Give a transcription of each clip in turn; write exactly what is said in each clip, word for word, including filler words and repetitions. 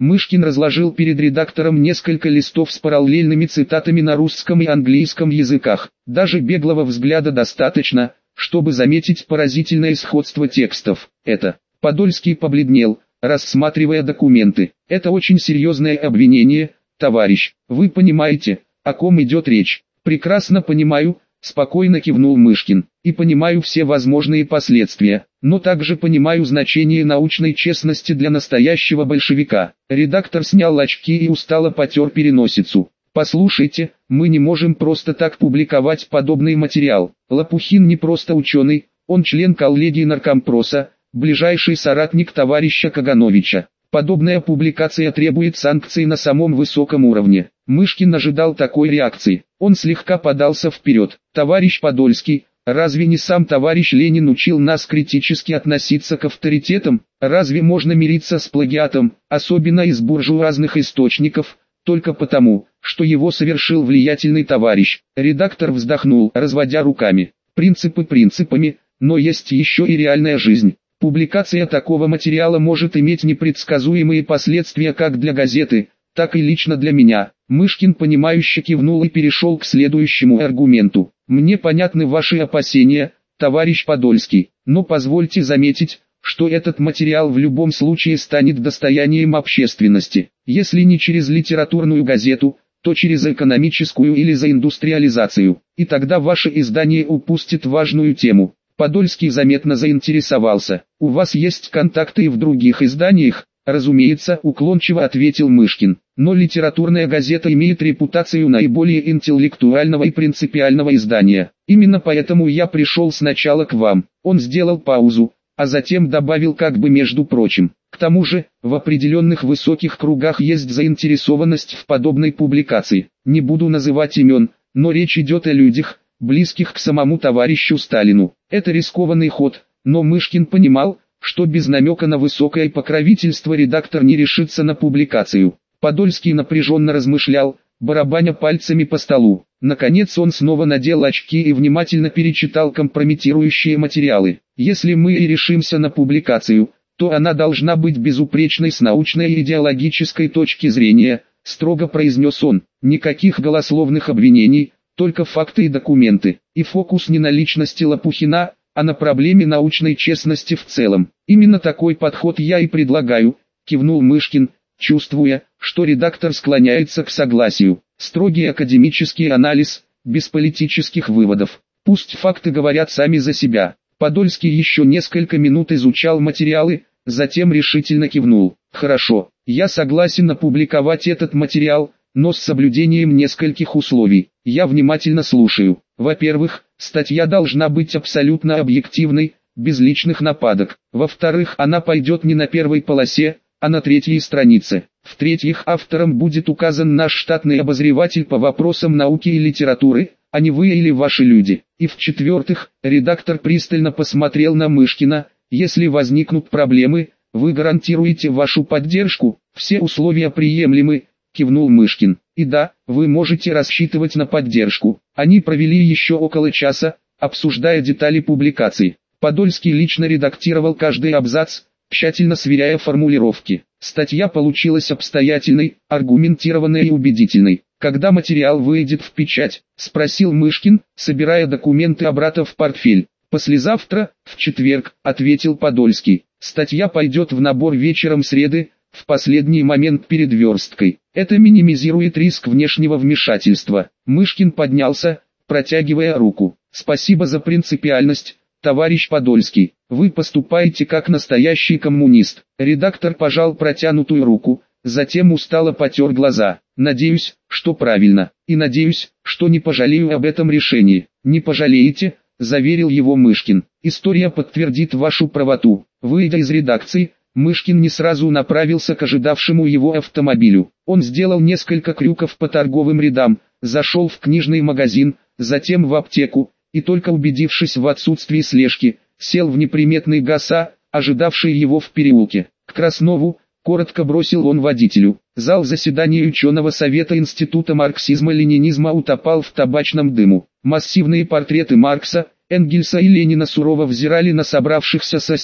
Мышкин разложил перед редактором несколько листов с параллельными цитатами на русском и английском языках. Даже беглого взгляда достаточно, чтобы заметить поразительное сходство текстов. Это. Подольский побледнел, рассматривая документы. Это очень серьезное обвинение, товарищ. Вы понимаете, о ком идет речь? Прекрасно понимаю, спокойно кивнул Мышкин. И понимаю все возможные последствия, но также понимаю значение научной честности для настоящего большевика. Редактор снял очки и устало потер переносицу. Послушайте, мы не можем просто так публиковать подобный материал. Лопухин не просто ученый, он член коллегии наркомпроса, ближайший соратник товарища Кагановича. Подобная публикация требует санкций на самом высоком уровне. Мышкин ожидал такой реакции. Он слегка подался вперед. Товарищ Подольский, разве не сам товарищ Ленин учил нас критически относиться к авторитетам? Разве можно мириться с плагиатом, особенно из буржуазных источников, только потому, что его совершил влиятельный товарищ? Редактор вздохнул, разводя руками. Принципы принципами, но есть еще и реальная жизнь. Публикация такого материала может иметь непредсказуемые последствия как для газеты, так и лично для меня. Мышкин понимающе кивнул и перешел к следующему аргументу. Мне понятны ваши опасения, товарищ Подольский, но позвольте заметить, что этот материал в любом случае станет достоянием общественности. Если не через литературную газету, то через экономическую или за индустриализацию. И тогда ваше издание упустит важную тему. Подольский заметно заинтересовался. «У вас есть контакты и в других изданиях?» «Разумеется», уклончиво ответил Мышкин. «Но литературная газета имеет репутацию наиболее интеллектуального и принципиального издания. Именно поэтому я пришел сначала к вам». Он сделал паузу, а затем добавил как бы между прочим. «К тому же, в определенных высоких кругах есть заинтересованность в подобной публикации. Не буду называть имен, но речь идет о людях, близких к самому товарищу Сталину. Это рискованный ход, но Мышкин понимал, что без намека на высокое покровительство редактор не решится на публикацию. Подольский напряженно размышлял, барабаня пальцами по столу. Наконец он снова надел очки и внимательно перечитал компрометирующие материалы. «Если мы и решимся на публикацию, то она должна быть безупречной с научной и идеологической точки зрения», строго произнес он. «Никаких голословных обвинений, только факты и документы, и фокус не на личности Лопухина, а на проблеме научной честности в целом. Именно такой подход я и предлагаю», кивнул Мышкин, чувствуя, что редактор склоняется к согласию. «Строгий академический анализ, без политических выводов. Пусть факты говорят сами за себя». Подольский еще несколько минут изучал материалы, затем решительно кивнул. «Хорошо, я согласен опубликовать этот материал, но с соблюдением нескольких условий. Я внимательно слушаю. Во-первых, статья должна быть абсолютно объективной, без личных нападок. Во-вторых, она пойдет не на первой полосе, а на третьей странице. В-третьих, автором будет указан наш штатный обозреватель по вопросам науки и литературы, а не вы или ваши люди. И в-четвертых, редактор пристально посмотрел на Мышкина. Если возникнут проблемы, вы гарантируете вашу поддержку. Все условия приемлемы», кивнул Мышкин. «И да, вы можете рассчитывать на поддержку». Они провели еще около часа, обсуждая детали публикаций. Подольский лично редактировал каждый абзац, тщательно сверяя формулировки. Статья получилась обстоятельной, аргументированной и убедительной. «Когда материал выйдет в печать?» – спросил Мышкин, собирая документы обратно в портфель. «Послезавтра, в четверг», – ответил Подольский. «Статья пойдет в набор вечером среды, в последний момент перед версткой. Это минимизирует риск внешнего вмешательства». Мышкин поднялся, протягивая руку. «Спасибо за принципиальность, товарищ Подольский. Вы поступаете как настоящий коммунист». Редактор пожал протянутую руку, затем устало потер глаза. «Надеюсь, что правильно, и надеюсь, что не пожалею об этом решении». «Не пожалеете», — заверил его Мышкин. «История подтвердит вашу правоту». Выйдя из редакции, Мышкин не сразу направился к ожидавшему его автомобилю. Он сделал несколько крюков по торговым рядам, зашел в книжный магазин, затем в аптеку, и только убедившись в отсутствии слежки, сел в неприметный ГАЗа, ожидавший его в переулке. «К Краснову», — коротко бросил он водителю. Зал заседаний ученого совета Института марксизма-ленинизма утопал в табачном дыму. Массивные портреты Маркса, Энгельса и Ленина сурово взирали на собравшихся со стен,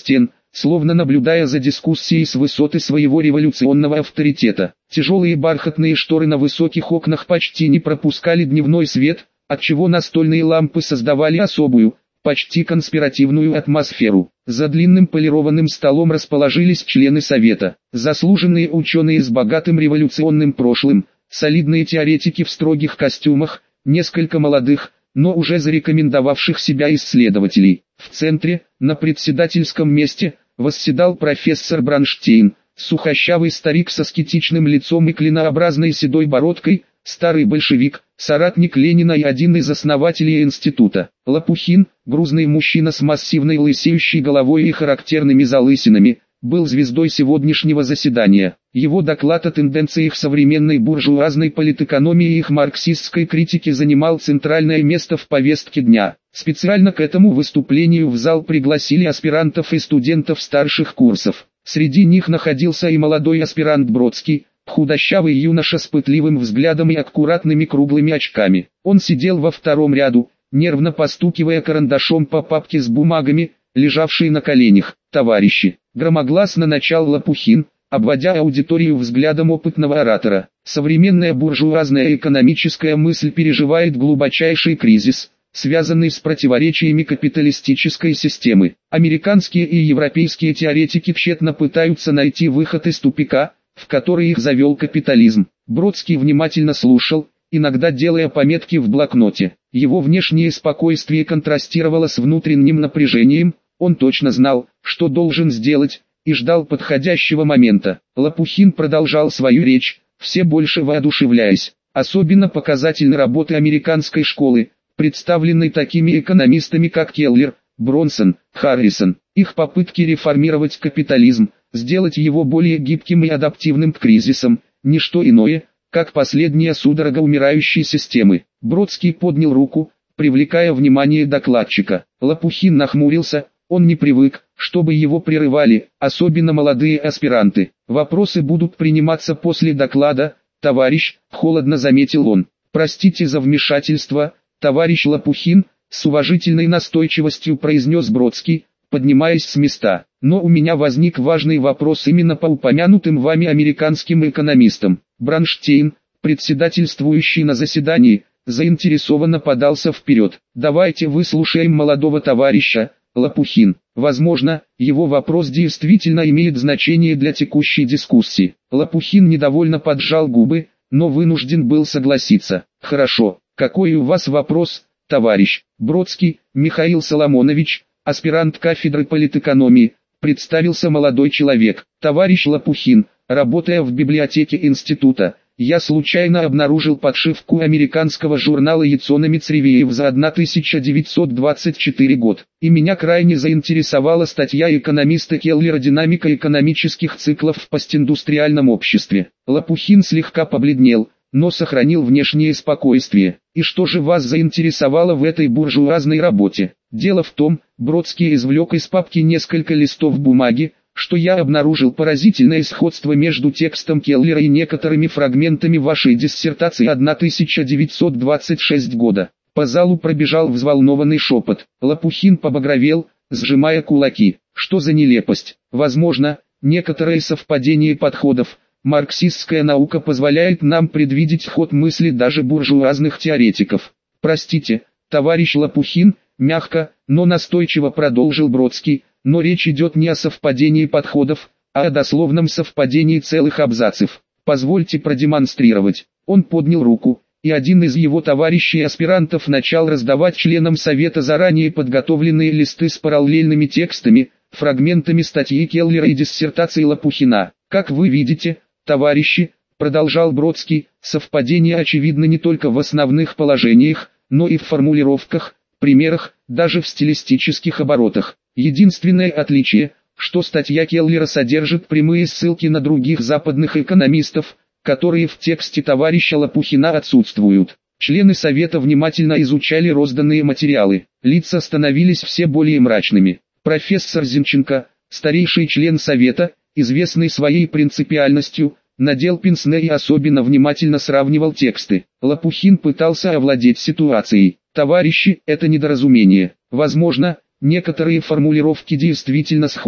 словно наблюдая за дискуссией с высоты своего революционного авторитета. Тяжелые бархатные шторы на высоких окнах почти не пропускали дневной свет, отчего настольные лампы создавали особую, почти конспиративную атмосферу. За длинным полированным столом расположились члены Совета, заслуженные ученые с богатым революционным прошлым, солидные теоретики в строгих костюмах, несколько молодых, но уже зарекомендовавших себя исследователей. В центре, на председательском месте, восседал профессор Бронштейн, сухощавый старик со скетичным лицом и клинообразной седой бородкой, старый большевик, соратник Ленина и один из основателей института. Лопухин, грузный мужчина с массивной лысеющей головой и характерными залысинами, был звездой сегодняшнего заседания. Его доклад о тенденциях современной буржуазной политэкономии и их марксистской критике занимал центральное место в повестке дня. Специально к этому выступлению в зал пригласили аспирантов и студентов старших курсов. Среди них находился и молодой аспирант Бродский, худощавый юноша с пытливым взглядом и аккуратными круглыми очками. Он сидел во втором ряду, нервно постукивая карандашом по папке с бумагами, лежавшей на коленях. «Товарищи!» — громогласно начал Лопухин, обводя аудиторию взглядом опытного оратора. «Современная буржуазная экономическая мысль переживает глубочайший кризис, связанный с противоречиями капиталистической системы. Американские и европейские теоретики тщетно пытаются найти выход из тупика, в который их завел капитализм». Бродский внимательно слушал, иногда делая пометки в блокноте. Его внешнее спокойствие контрастировало с внутренним напряжением, он точно знал, что должен сделать, и ждал подходящего момента. Лопухин продолжал свою речь, все больше воодушевляясь. Особенно показательны работы американской школы, представленной такими экономистами как Келлер, Бронсон, Харрисон. Их попытки реформировать капитализм, сделать его более гибким и адаптивным к кризисам, не что иное, как последняя судорога умирающей системы. Бродский поднял руку, привлекая внимание докладчика. Лопухин нахмурился, он не привык, чтобы его прерывали, особенно молодые аспиранты. «Вопросы будут приниматься после доклада, товарищ», — холодно заметил он. «Простите за вмешательство, товарищ Лопухин», — с уважительной настойчивостью произнес Бродский, поднимаясь с места. «Но у меня возник важный вопрос именно по упомянутым вами американским экономистам». Бронштейн, председательствующий на заседании, заинтересованно подался вперед. «Давайте выслушаем молодого товарища, Лопухин. Возможно, его вопрос действительно имеет значение для текущей дискуссии». Лопухин недовольно поджал губы, но вынужден был согласиться. «Хорошо, какой у вас вопрос, товарищ?» «Бродский, Михаил Соломонович, аспирант кафедры политэкономии», представился молодой человек. «Товарищ Лопухин, работая в библиотеке института, я случайно обнаружил подшивку американского журнала Economics Review за тысяча девятьсот двадцать четвёртый год, и меня крайне заинтересовала статья экономиста Келлера «Динамика экономических циклов в постиндустриальном обществе». Лопухин слегка побледнел, но сохранил внешнее спокойствие. «И что же вас заинтересовало в этой буржуазной работе?» «Дело в том», Бродский извлек из папки несколько листов бумаги, что я обнаружил поразительное сходство между текстом Келлера и некоторыми фрагментами вашей диссертации тысяча девятьсот двадцать шестого года. По залу пробежал взволнованный шепот. Лопухин побагровел, сжимая кулаки. Что за нелепость? Возможно, некоторое совпадение подходов. Марксистская наука позволяет нам предвидеть ход мысли даже буржуазных теоретиков. Простите, товарищ Лопухин, мягко, но настойчиво продолжил Бродский, но речь идет не о совпадении подходов, а о дословном совпадении целых абзацев. Позвольте продемонстрировать. Он поднял руку, и один из его товарищей-аспирантов начал раздавать членам Совета заранее подготовленные листы с параллельными текстами, фрагментами статьи Келлера и диссертации Лопухина. «Как вы видите, товарищи», — продолжал Бродский, — «совпадение очевидно не только в основных положениях, но и в формулировках, примерах, даже в стилистических оборотах. Единственное отличие, что статья Келлера содержит прямые ссылки на других западных экономистов, которые в тексте товарища Лопухина отсутствуют». Члены Совета внимательно изучали розданные материалы. Лица становились все более мрачными. Профессор Зинченко, старейший член Совета, известный своей принципиальностью, надел пенсне и особенно внимательно сравнивал тексты. Лопухин пытался овладеть ситуацией. «Товарищи, это недоразумение. Возможно, некоторые формулировки действительно схожи,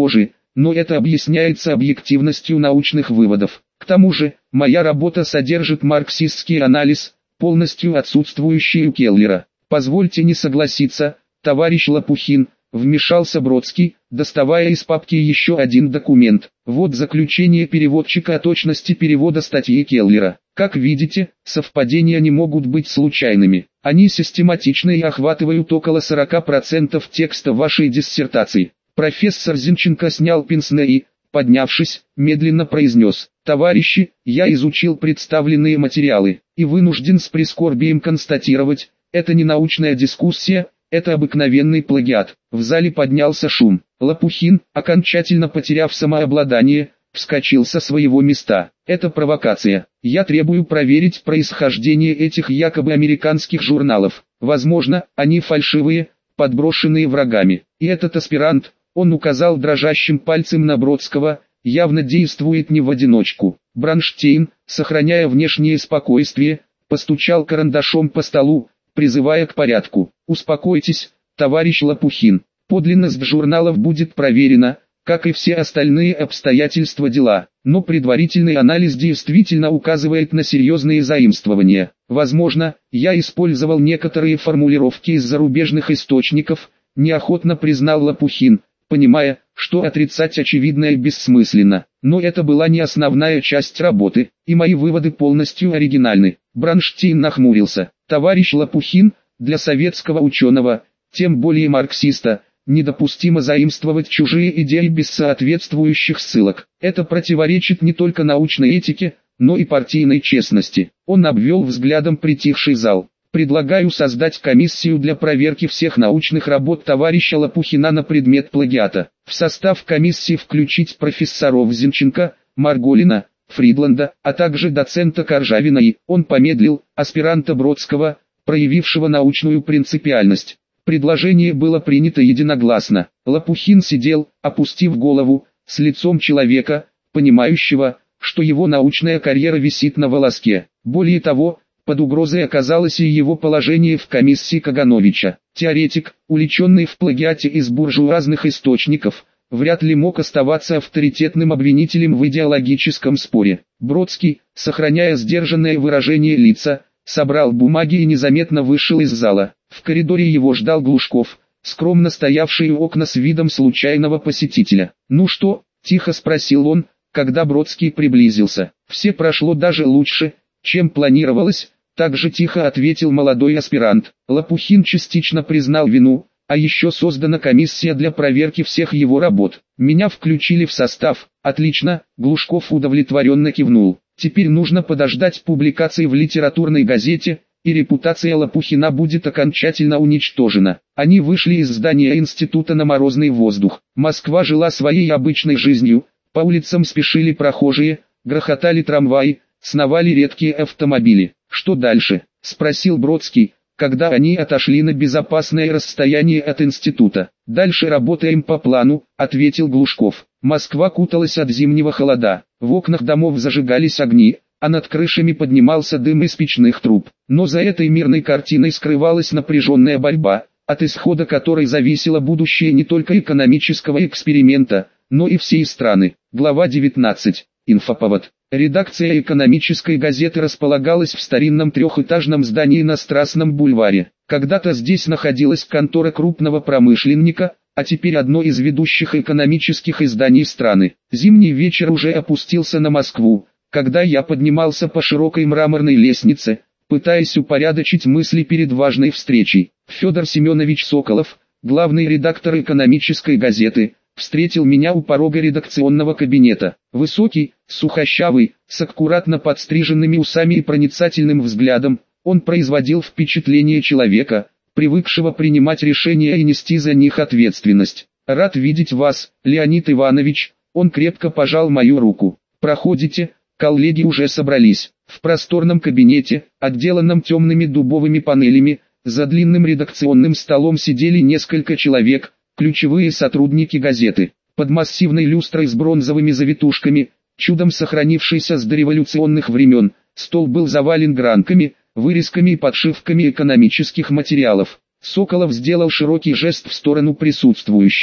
но это объясняется объективностью научных выводов. К тому же, моя работа содержит марксистский анализ, полностью отсутствующий у Келлера. Позвольте не согласиться, товарищ Лопухин, вмешался Бродский, доставая из папки еще один документ. Вот заключение переводчика о точности перевода статьи Келлера. Как видите, совпадения не могут быть случайными. Они систематичны и охватывают около сорока процентов текста вашей диссертации. Профессор Зинченко снял пенсне и, поднявшись, медленно произнес: «Товарищи, я изучил представленные материалы, и вынужден с прискорбием констатировать, это не научная дискуссия, это обыкновенный плагиат». В зале поднялся шум. Лопухин, окончательно потеряв самообладание, вскочил со своего места. «Это провокация. Я требую проверить происхождение этих якобы американских журналов. Возможно, они фальшивые, подброшенные врагами. И этот аспирант», он указал дрожащим пальцем на Бродского, «явно действует не в одиночку». Бронштейн, сохраняя внешнее спокойствие, постучал карандашом по столу, призывая к порядку. «Успокойтесь, товарищ Лопухин. Подлинность журналов будет проверена, как и все остальные обстоятельства дела, но предварительный анализ действительно указывает на серьезные заимствования. Возможно, я использовал некоторые формулировки из зарубежных источников», неохотно признал Лопухин, понимая, что отрицать очевидное бессмысленно. «Но это была не основная часть работы, и мои выводы полностью оригинальны». Бронштейн нахмурился. «Товарищ Лопухин, для советского ученого, тем более марксиста, недопустимо заимствовать чужие идеи без соответствующих ссылок. Это противоречит не только научной этике, но и партийной честности». Он обвел взглядом притихший зал. «Предлагаю создать комиссию для проверки всех научных работ товарища Лопухина на предмет плагиата. В состав комиссии включить профессоров Зинченко, Марголина, Фридланда, а также доцента Коржавина и, он помедлил, аспиранта Бродского, проявившего научную принципиальность». Предложение было принято единогласно. Лопухин сидел, опустив голову, с лицом человека, понимающего, что его научная карьера висит на волоске. Более того, под угрозой оказалось и его положение в комиссии Кагановича. Теоретик, уличенный в плагиате из буржуазных источников, вряд ли мог оставаться авторитетным обвинителем в идеологическом споре. Бродский, сохраняя сдержанное выражение лица, собрал бумаги и незаметно вышел из зала. В коридоре его ждал Глушков, скромно стоявший у окна с видом случайного посетителя. «Ну что?» – тихо спросил он, когда Бродский приблизился. «Все прошло даже лучше, чем планировалось», – также тихо ответил молодой аспирант. Лопухин частично признал вину, а еще создана комиссия для проверки всех его работ. Меня включили в состав. Отлично, Глушков удовлетворенно кивнул. Теперь нужно подождать публикации в литературной газете, и репутация Лопухина будет окончательно уничтожена. Они вышли из здания института на морозный воздух. Москва жила своей обычной жизнью, по улицам спешили прохожие, грохотали трамваи, сновали редкие автомобили. «Что дальше?» – спросил Бродский, когда они отошли на безопасное расстояние от института. «Дальше работаем по плану», – ответил Глушков. Москва куталась от зимнего холода, в окнах домов зажигались огни, а над крышами поднимался дым из печных труб. Но за этой мирной картиной скрывалась напряженная борьба, от исхода которой зависело будущее не только экономического эксперимента, но и всей страны. Глава девятнадцать. Инфоповод. Редакция экономической газеты располагалась в старинном трехэтажном здании на Страстном бульваре. Когда-то здесь находилась контора крупного промышленника, а теперь одно из ведущих экономических изданий страны. Зимний вечер уже опустился на Москву, когда я поднимался по широкой мраморной лестнице, пытаясь упорядочить мысли перед важной встречей. Федор Семенович Соколов, главный редактор экономической газеты, встретил меня у порога редакционного кабинета. Высокий, сухощавый, с аккуратно подстриженными усами и проницательным взглядом, он производил впечатление человека, привыкшего принимать решения и нести за них ответственность. «Рад видеть вас, Леонид Иванович», он крепко пожал мою руку. «Проходите, коллеги уже собрались». В просторном кабинете, отделанном темными дубовыми панелями, за длинным редакционным столом сидели несколько человек, ключевые сотрудники газеты. Под массивной люстрой с бронзовыми завитушками, чудом сохранившейся с дореволюционных времен, стол был завален гранками, вырезками и подшивками экономических материалов. Соколов сделал широкий жест в сторону присутствующих.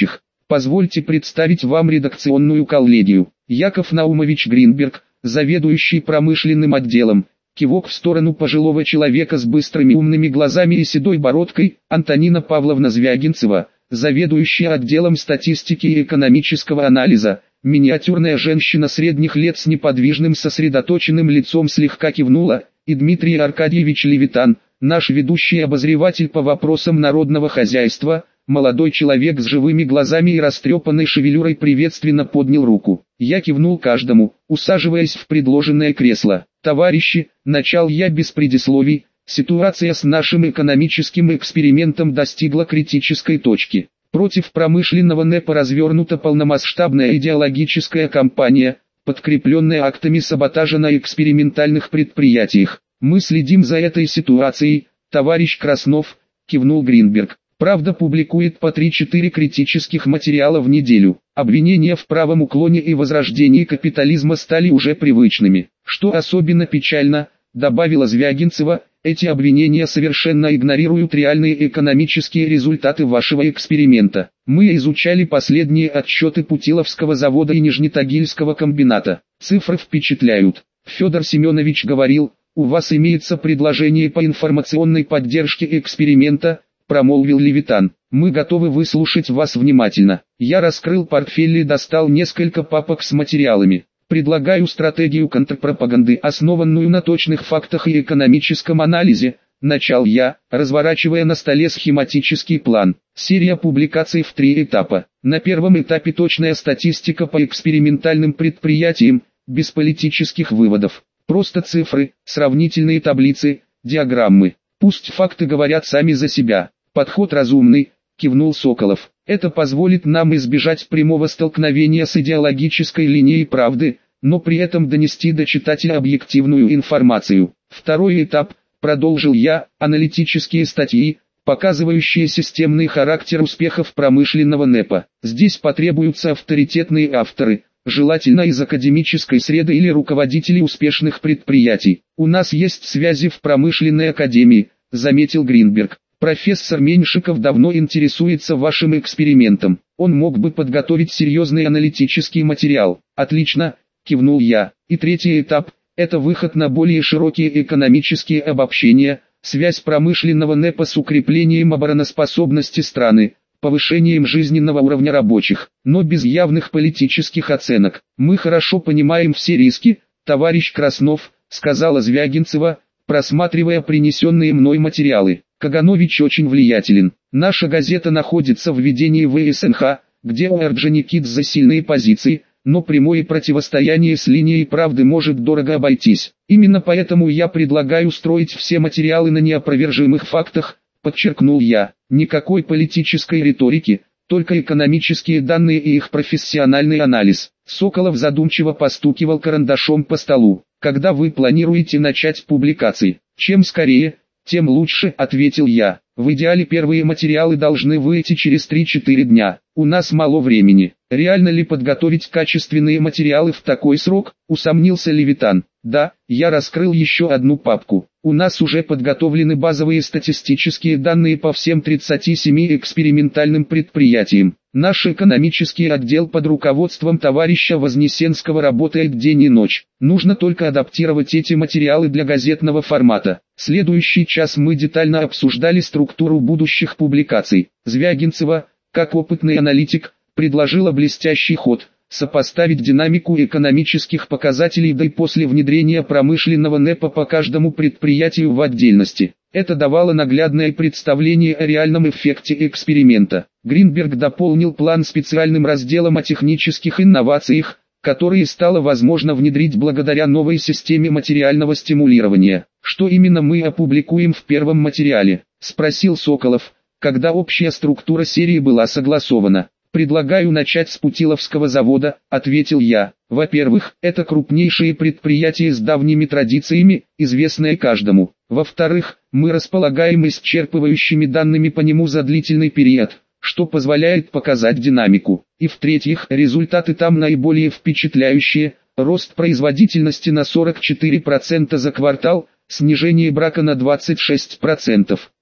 Позвольте представить вам редакционную коллегию. Яков Наумович Гринберг, заведующий промышленным отделом. Кивок в сторону пожилого человека с быстрыми умными глазами и седой бородкой. Антонина Павловна Звягинцева, заведующая отделом статистики и экономического анализа. Миниатюрная женщина средних лет с неподвижным сосредоточенным лицом слегка кивнула. И Дмитрий Аркадьевич Левитан, наш ведущий обозреватель по вопросам народного хозяйства. Молодой человек с живыми глазами и растрепанной шевелюрой приветственно поднял руку. Я кивнул каждому, усаживаясь в предложенное кресло. «Товарищи», — начал я без предисловий, — «ситуация с нашим экономическим экспериментом достигла критической точки. Против промышленного НЭПа развернута полномасштабная идеологическая кампания, подкрепленная актами саботажа на экспериментальных предприятиях. Мы следим за этой ситуацией, товарищ Краснов», — кивнул Гринберг. «Правда» публикует по три-четыре критических материала в неделю. Обвинения в правом уклоне и возрождении капитализма стали уже привычными. Что особенно печально, добавила Звягинцева, эти обвинения совершенно игнорируют реальные экономические результаты вашего эксперимента. Мы изучали последние отчеты Путиловского завода и Нижнетагильского комбината. Цифры впечатляют. Федор Семенович говорил, у вас имеется предложение по информационной поддержке эксперимента, промолвил Левитан. «Мы готовы выслушать вас внимательно». Я раскрыл портфель и достал несколько папок с материалами. «Предлагаю стратегию контрпропаганды, основанную на точных фактах и экономическом анализе», начал я, разворачивая на столе схематический план. Серия публикаций в три этапа. На первом этапе точная статистика по экспериментальным предприятиям, без политических выводов. Просто цифры, сравнительные таблицы, диаграммы. Пусть факты говорят сами за себя. «Подход разумный», — кивнул Соколов. «Это позволит нам избежать прямого столкновения с идеологической линией правды, но при этом донести до читателя объективную информацию. Второй этап», — продолжил я, — аналитические статьи, показывающие системный характер успехов промышленного НЭПа. Здесь потребуются авторитетные авторы, желательно из академической среды или руководители успешных предприятий. «У нас есть связи в промышленной академии», — заметил Гринберг. «Профессор Меньшиков давно интересуется вашим экспериментом. Он мог бы подготовить серьезный аналитический материал». «Отлично», — кивнул я. «И третий этап — это выход на более широкие экономические обобщения, связь промышленного НЭПа с укреплением обороноспособности страны, повышением жизненного уровня рабочих, но без явных политических оценок. Мы хорошо понимаем все риски, товарищ Краснов», — сказала Звягинцева, просматривая принесенные мной материалы. «Каганович очень влиятелен. Наша газета находится в ведении вэ эс эн ха, где у Орджоникидзе сильные позиции, но прямое противостояние с линией правды может дорого обойтись. Именно поэтому я предлагаю строить все материалы на неопровержимых фактах», — подчеркнул я. «Никакой политической риторики, только экономические данные и их профессиональный анализ». Соколов задумчиво постукивал карандашом по столу. «Когда вы планируете начать публикации?» «Чем скорее, тем лучше», — ответил я. «В идеале первые материалы должны выйти через три-четыре дня. У нас мало времени». «Реально ли подготовить качественные материалы в такой срок?» — усомнился Левитан. «Да», — я раскрыл еще одну папку. «У нас уже подготовлены базовые статистические данные по всем тридцати семи экспериментальным предприятиям. Наш экономический отдел под руководством товарища Вознесенского работает день и ночь. Нужно только адаптировать эти материалы для газетного формата». Следующий час мы детально обсуждали структуру будущих публикаций. Звягинцева, как опытный аналитик, предложила блестящий ход – сопоставить динамику экономических показателей до и после внедрения промышленного НЭПа по каждому предприятию в отдельности. Это давало наглядное представление о реальном эффекте эксперимента. Гринберг дополнил план специальным разделом о технических инновациях, которые стало возможно внедрить благодаря новой системе материального стимулирования. «Что именно мы опубликуем в первом материале?» – спросил Соколов, когда общая структура серии была согласована. «Предлагаю начать с Путиловского завода», — ответил я. «Во-первых, это крупнейшее предприятие с давними традициями, известное каждому. Во-вторых, мы располагаем исчерпывающими данными по нему за длительный период, что позволяет показать динамику. И в-третьих, результаты там наиболее впечатляющие: рост производительности на сорок четыре процента за квартал, снижение брака на двадцать шесть процентов.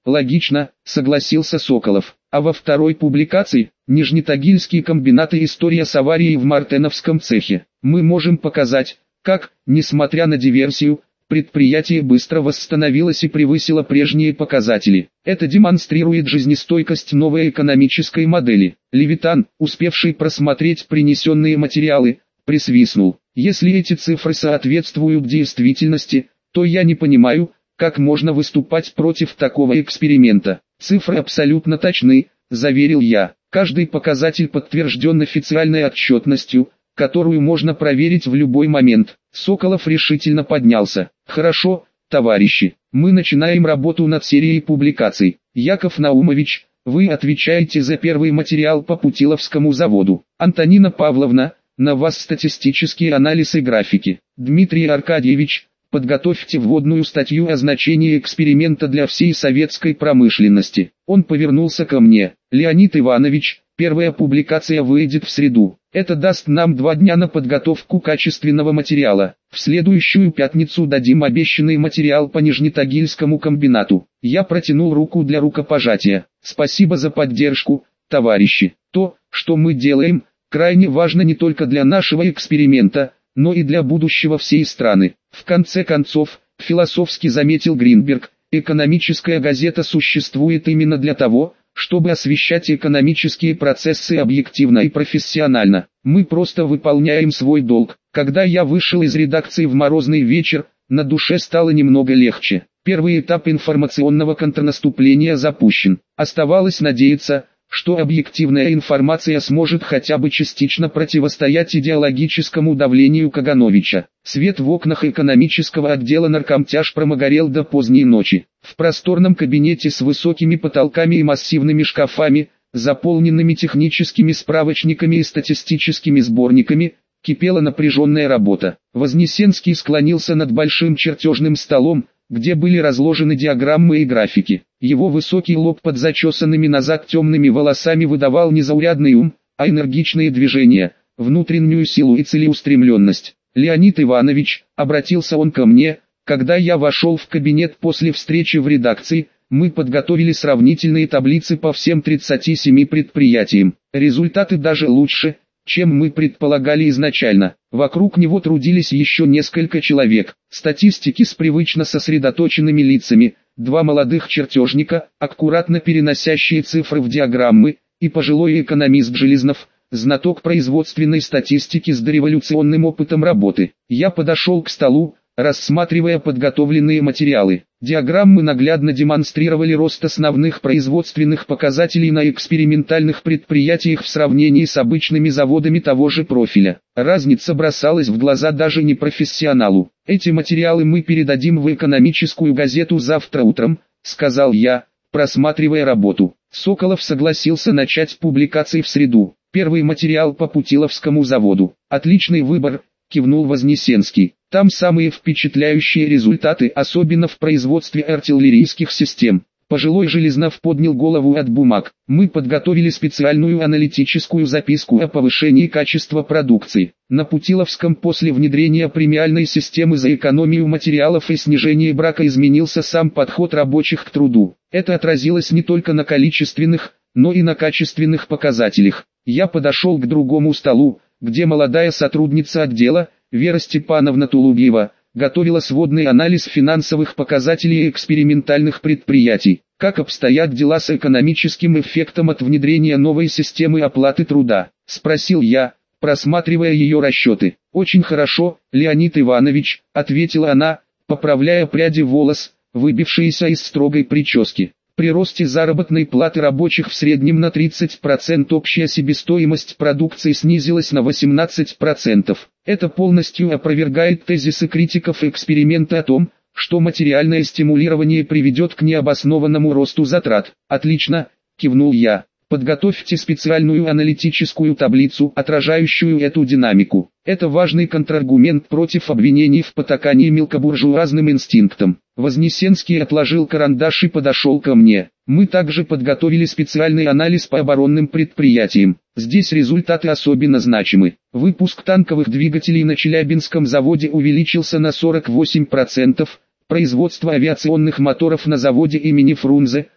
Логично, согласился Соколов. А во второй публикации «Нижнетагильские комбинаты. История с аварией в Мартеновском цехе» мы можем показать, как, несмотря на диверсию, предприятие быстро восстановилось и превысило прежние показатели. Это демонстрирует жизнестойкость новой экономической модели. Левитан, успевший просмотреть принесенные материалы, присвистнул. Если эти цифры соответствуют действительности, то я не понимаю, как можно выступать против такого эксперимента. Цифры абсолютно точны, заверил я. Каждый показатель подтвержден официальной отчетностью, которую можно проверить в любой момент. Соколов решительно поднялся. Хорошо, товарищи, мы начинаем работу над серией публикаций. Яков Наумович, вы отвечаете за первый материал по Путиловскому заводу. Антонина Павловна, на вас статистический анализ и графики. Дмитрий Аркадьевич, подготовьте вводную статью о значении эксперимента для всей советской промышленности. Он повернулся ко мне. Леонид Иванович, первая публикация выйдет в среду. Это даст нам два дня на подготовку качественного материала. В следующую пятницу дадим обещанный материал по Нижнетагильскому комбинату. Я протянул руку для рукопожатия. Спасибо за поддержку, товарищи. То, что мы делаем, крайне важно не только для нашего эксперимента, но и для будущего всей страны. В конце концов, философски заметил Гринберг, экономическая газета существует именно для того, чтобы освещать экономические процессы объективно и профессионально. Мы просто выполняем свой долг. Когда я вышел из редакции в морозный вечер, на душе стало немного легче. Первый этап информационного контрнаступления запущен. Оставалось надеяться, что объективная информация сможет хотя бы частично противостоять идеологическому давлению Кагановича. Свет в окнах экономического отдела наркомтяжпрома горел до поздней ночи. В просторном кабинете с высокими потолками и массивными шкафами, заполненными техническими справочниками и статистическими сборниками, кипела напряженная работа. Вознесенский склонился над большим чертежным столом, где были разложены диаграммы и графики. Его высокий лоб под зачесанными назад темными волосами выдавал не заурядный ум, а энергичные движения, внутреннюю силу и целеустремленность. «Леонид Иванович», обратился он ко мне, когда я вошел в кабинет после встречи в редакции, мы подготовили сравнительные таблицы по всем тридцати семи предприятиям. Результаты даже лучше, чем мы предполагали изначально. Вокруг него трудились еще несколько человек. Статистики с привычно сосредоточенными лицами, два молодых чертежника, аккуратно переносящие цифры в диаграммы, и пожилой экономист Железнов, знаток производственной статистики с дореволюционным опытом работы. Я подошел к столу, рассматривая подготовленные материалы. Диаграммы наглядно демонстрировали рост основных производственных показателей на экспериментальных предприятиях в сравнении с обычными заводами того же профиля. Разница бросалась в глаза даже непрофессионалу. «Эти материалы мы передадим в экономическую газету завтра утром», — сказал я, просматривая работу. Соколов согласился начать публикации в среду. Первый материал по Путиловскому заводу. «Отличный выбор», — кивнул Вознесенский. «Там самые впечатляющие результаты, особенно в производстве артиллерийских систем». Пожилой Железнов поднял голову от бумаг. «Мы подготовили специальную аналитическую записку о повышении качества продукции. На Путиловском после внедрения премиальной системы за экономию материалов и снижение брака изменился сам подход рабочих к труду. Это отразилось не только на количественных, но и на качественных показателях». Я подошел к другому столу, где молодая сотрудница отдела, Вера Степановна Тулубьева, готовила сводный анализ финансовых показателей экспериментальных предприятий. «Как обстоят дела с экономическим эффектом от внедрения новой системы оплаты труда?» – спросил я, просматривая ее расчеты. «Очень хорошо, Леонид Иванович», – ответила она, поправляя пряди волос, выбившиеся из строгой прически. «При росте заработной платы рабочих в среднем на тридцать процентов общая себестоимость продукции снизилась на восемнадцать процентов. Это полностью опровергает тезисы критиков эксперимента о том, что материальное стимулирование приведет к необоснованному росту затрат». «Отлично», – кивнул я. «Подготовьте специальную аналитическую таблицу, отражающую эту динамику. Это важный контраргумент против обвинений в потакании мелкобуржуазным инстинктам». Вознесенский отложил карандаш и подошел ко мне. «Мы также подготовили специальный анализ по оборонным предприятиям. Здесь результаты особенно значимы. Выпуск танковых двигателей на Челябинском заводе увеличился на сорок восемь процентов, производство авиационных моторов на заводе имени Фрунзе,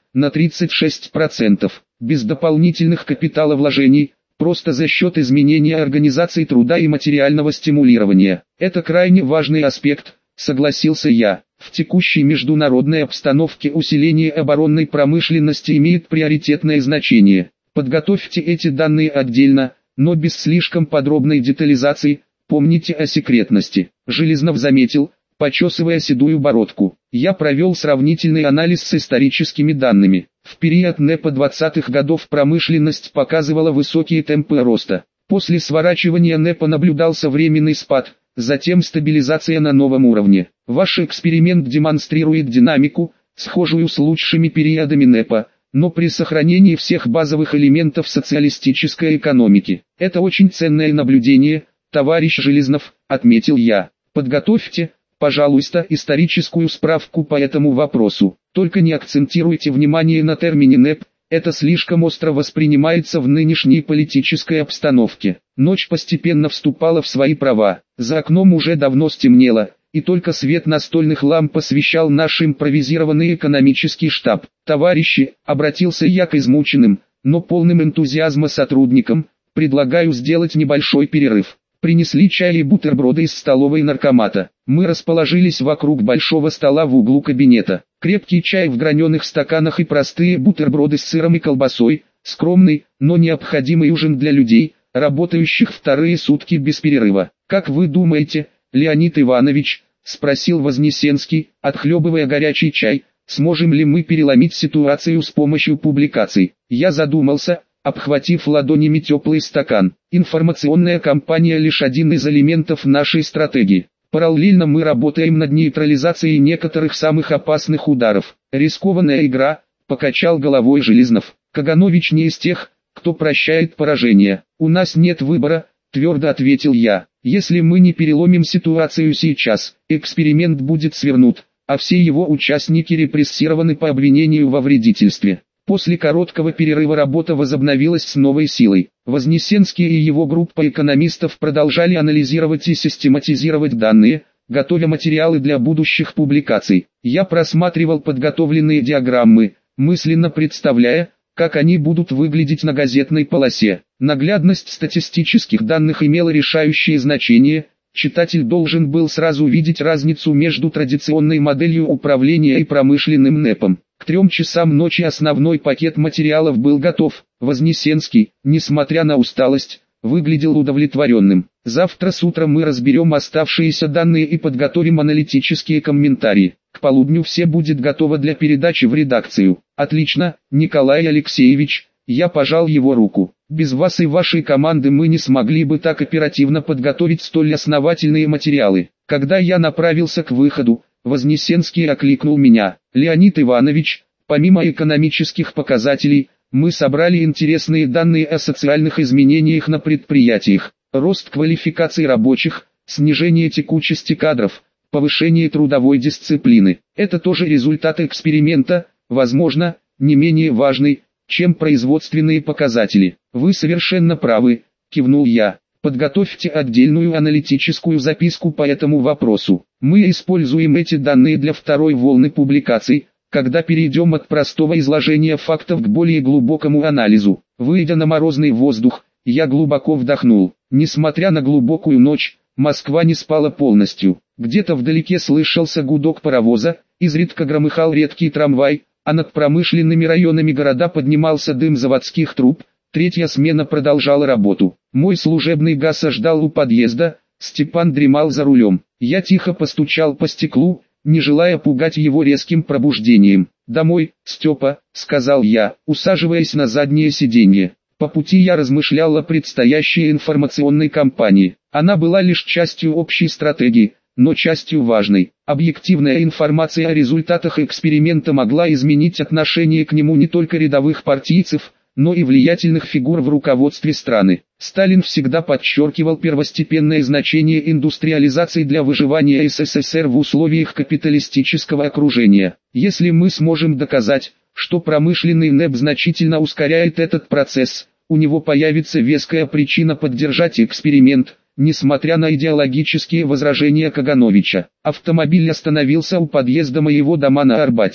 на тридцать шесть процентов, без дополнительных капиталовложений, просто за счет изменения организации труда и материального стимулирования. Это крайне важный аспект, согласился я. В текущей международной обстановке усиление оборонной промышленности имеет приоритетное значение. Подготовьте эти данные отдельно, но без слишком подробной детализации, помните о секретности. Железнов заметил, почесывая седую бородку. Я провел сравнительный анализ с историческими данными. В период НЭПа двадцатых годов промышленность показывала высокие темпы роста. После сворачивания НЭПа наблюдался временный спад, затем стабилизация на новом уровне. Ваш эксперимент демонстрирует динамику, схожую с лучшими периодами НЭПа, но при сохранении всех базовых элементов социалистической экономики. Это очень ценное наблюдение, товарищ Железнов, отметил я. Подготовьте, пожалуйста, историческую справку по этому вопросу. Только не акцентируйте внимание на термине НЭП, это слишком остро воспринимается в нынешней политической обстановке. Ночь постепенно вступала в свои права. За окном уже давно стемнело, и только свет настольных ламп освещал наш импровизированный экономический штаб. «Товарищи», — обратился я к измученным, но полным энтузиазма сотрудникам, «предлагаю сделать небольшой перерыв». Принесли чай и бутерброды из столовой наркомата. Мы расположились вокруг большого стола в углу кабинета. Крепкий чай в граненых стаканах и простые бутерброды с сыром и колбасой, скромный, но необходимый ужин для людей, работающих вторые сутки без перерыва. «Как вы думаете, Леонид Иванович?» – спросил Вознесенский, отхлебывая горячий чай, «сможем ли мы переломить ситуацию с помощью публикаций?» Я задумался, обхватив ладонями теплый стакан. Информационная кампания лишь один из элементов нашей стратегии. Параллельно мы работаем над нейтрализацией некоторых самых опасных ударов. Рискованная игра, покачал головой Железнов. Каганович не из тех, кто прощает поражение. У нас нет выбора, твердо ответил я. Если мы не переломим ситуацию сейчас, эксперимент будет свернут, а все его участники репрессированы по обвинению во вредительстве. После короткого перерыва работа возобновилась с новой силой. Вознесенский и его группа экономистов продолжали анализировать и систематизировать данные, готовя материалы для будущих публикаций. Я просматривал подготовленные диаграммы, мысленно представляя, как они будут выглядеть на газетной полосе. Наглядность статистических данных имела решающее значение. Читатель должен был сразу видеть разницу между традиционной моделью управления и промышленным НЭПом. К трем часам ночи основной пакет материалов был готов. Вознесенский, несмотря на усталость, выглядел удовлетворенным. Завтра с утра мы разберем оставшиеся данные и подготовим аналитические комментарии. К полудню все будет готово для передачи в редакцию. Отлично, Николай Алексеевич, я пожал его руку. Без вас и вашей команды мы не смогли бы так оперативно подготовить столь основательные материалы. Когда я направился к выходу, Вознесенский окликнул меня. Леонид Иванович, помимо экономических показателей, мы собрали интересные данные о социальных изменениях на предприятиях. Рост квалификации рабочих, снижение текучести кадров, повышение трудовой дисциплины. Это тоже результат эксперимента, возможно, не менее важный, чем производственные показатели. Вы совершенно правы, кивнул я. Подготовьте отдельную аналитическую записку по этому вопросу. Мы используем эти данные для второй волны публикаций, когда перейдем от простого изложения фактов к более глубокому анализу. Выйдя на морозный воздух, я глубоко вдохнул. Несмотря на глубокую ночь, Москва не спала полностью. Где-то вдалеке слышался гудок паровоза, изредка громыхал редкий трамвай, а над промышленными районами города поднимался дым заводских труб. Третья смена продолжала работу. Мой служебный ГАЗ ждал у подъезда, Степан дремал за рулем. Я тихо постучал по стеклу, не желая пугать его резким пробуждением. «Домой, Степа», — сказал я, усаживаясь на заднее сиденье. По пути я размышлял о предстоящей информационной кампании. Она была лишь частью общей стратегии, но частью важной. Объективная информация о результатах эксперимента могла изменить отношение к нему не только рядовых партийцев, но и влиятельных фигур в руководстве страны. Сталин всегда подчеркивал первостепенное значение индустриализации для выживания СССР в условиях капиталистического окружения. Если мы сможем доказать, что промышленный НЭП значительно ускоряет этот процесс, у него появится веская причина поддержать эксперимент, несмотря на идеологические возражения Кагановича. Автомобиль остановился у подъезда моего дома на Арбате.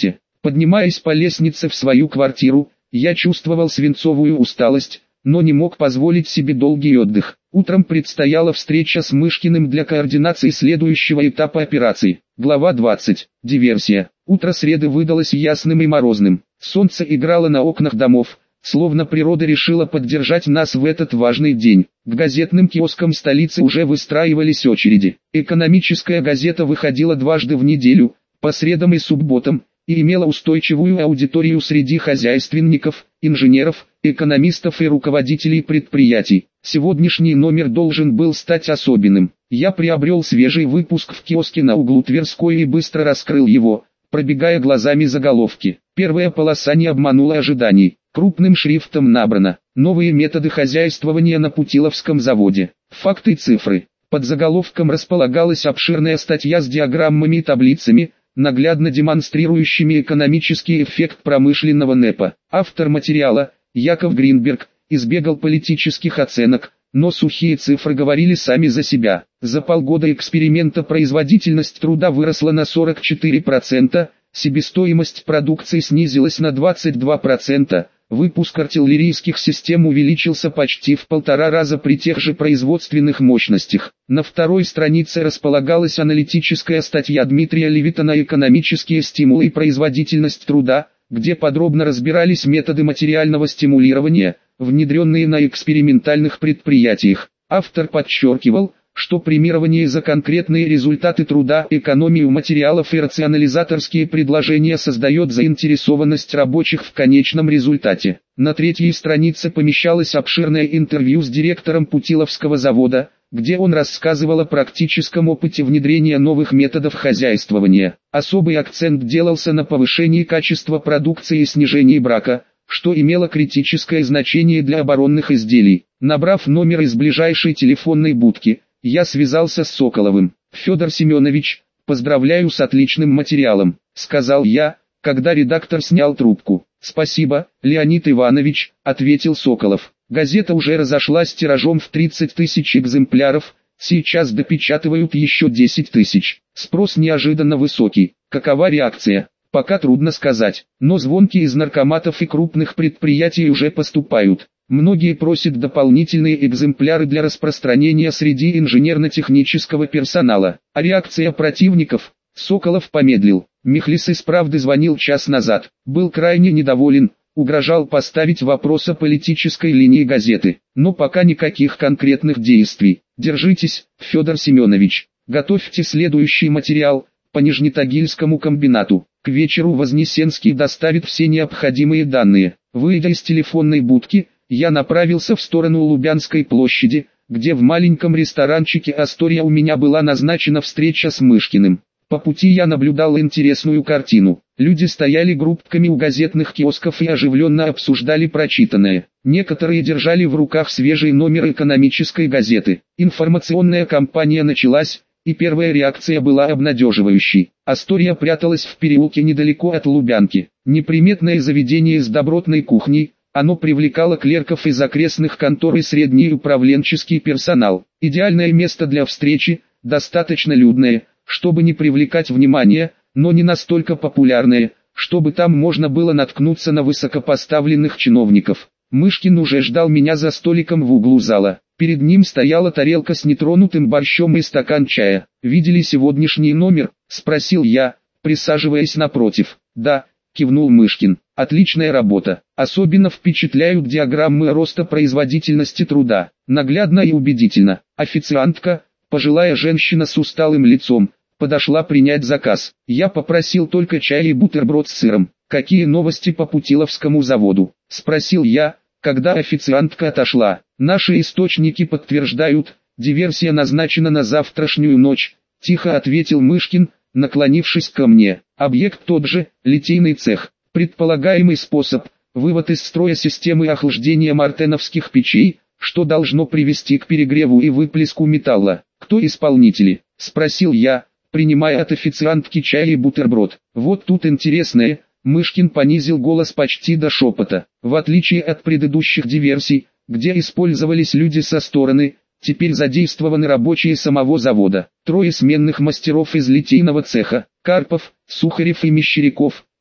Поднимаясь по лестнице в свою квартиру, я чувствовал свинцовую усталость, но не мог позволить себе долгий отдых. Утром предстояла встреча с Мышкиным для координации следующего этапа операции. Глава двадцать. Диверсия. Утро среды выдалось ясным и морозным. Солнце играло на окнах домов, словно природа решила поддержать нас в этот важный день. К газетным киоскам столицы уже выстраивались очереди. Экономическая газета выходила дважды в неделю, по средам и субботам, и имела устойчивую аудиторию среди хозяйственников, инженеров, экономистов и руководителей предприятий. Сегодняшний номер должен был стать особенным. Я приобрел свежий выпуск в киоске на углу Тверской и быстро раскрыл его, пробегая глазами заголовки. Первая полоса не обманула ожиданий. Крупным шрифтом набрано: новые методы хозяйствования на Путиловском заводе. Факты и цифры. Под заголовком располагалась обширная статья с диаграммами и таблицами, наглядно демонстрирующими экономический эффект промышленного НЭПа. Автор материала, Яков Гринберг, избегал политических оценок, но сухие цифры говорили сами за себя. За полгода эксперимента производительность труда выросла на сорок четыре процента, себестоимость продукции снизилась на двадцать два процента, выпуск артиллерийских систем увеличился почти в полтора раза при тех же производственных мощностях. На второй странице располагалась аналитическая статья Дмитрия Левитана «Экономические стимулы и производительность труда», где подробно разбирались методы материального стимулирования, внедренные на экспериментальных предприятиях. Автор подчеркивал, что премирование за конкретные результаты труда, экономию материалов и рационализаторские предложения создает заинтересованность рабочих в конечном результате. На третьей странице помещалось обширное интервью с директором Путиловского завода, где он рассказывал о практическом опыте внедрения новых методов хозяйствования. Особый акцент делался на повышении качества продукции и снижении брака, что имело критическое значение для оборонных изделий. Набрав номер из ближайшей телефонной будки, я связался с Соколовым. «Федор Семенович, поздравляю с отличным материалом», — сказал я, когда редактор снял трубку. «Спасибо, Леонид Иванович», — ответил Соколов. «Газета уже разошлась тиражом в тридцать тысяч экземпляров, сейчас допечатывают еще десять тысяч. Спрос неожиданно высокий. Какова реакция? Пока трудно сказать, но звонки из наркоматов и крупных предприятий уже поступают. Многие просят дополнительные экземпляры для распространения среди инженерно-технического персонала. А реакция противников?» Соколов помедлил. «Михлис из «Правды» звонил час назад. Был крайне недоволен, угрожал поставить вопрос о политической линии газеты. Но пока никаких конкретных действий. Держитесь, Федор Семенович. Готовьте следующий материал по Нижнетагильскому комбинату. К вечеру Вознесенский доставит все необходимые данные». Выйдя из телефонной будки, я направился в сторону Лубянской площади, где в маленьком ресторанчике «Астория» у меня была назначена встреча с Мышкиным. По пути я наблюдал интересную картину. Люди стояли группками у газетных киосков и оживленно обсуждали прочитанное. Некоторые держали в руках свежий номер экономической газеты. Информационная кампания началась, и первая реакция была обнадеживающей. «Астория» пряталась в переулке недалеко от Лубянки. Неприметное заведение с добротной кухней, оно привлекало клерков из окрестных контор и средний управленческий персонал. Идеальное место для встречи, достаточно людное, чтобы не привлекать внимания, но не настолько популярное, чтобы там можно было наткнуться на высокопоставленных чиновников. Мышкин уже ждал меня за столиком в углу зала. Перед ним стояла тарелка с нетронутым борщом и стакан чая. «Видели сегодняшний номер?» – спросил я, присаживаясь напротив. «Да», – кивнул Мышкин. «Отличная работа. Особенно впечатляют диаграммы роста производительности труда. Наглядно и убедительно». Официантка, пожилая женщина с усталым лицом, подошла принять заказ. Я попросил только чай и бутерброд с сыром. «Какие новости по Путиловскому заводу?» – спросил я, когда официантка отошла. «Наши источники подтверждают, диверсия назначена на завтрашнюю ночь», – тихо ответил Мышкин, наклонившись ко мне. «Объект тот же, литейный цех. Предполагаемый способ – вывод из строя системы охлаждения мартеновских печей, что должно привести к перегреву и выплеску металла. Кто исполнители?» – спросил я, принимая от официантки чай и бутерброд. «Вот тут интересное». Мышкин понизил голос почти до шепота. «В отличие от предыдущих диверсий, где использовались люди со стороны, теперь задействованы рабочие самого завода. Трое сменных мастеров из литейного цеха – Карпов, Сухарев и Мещеряков,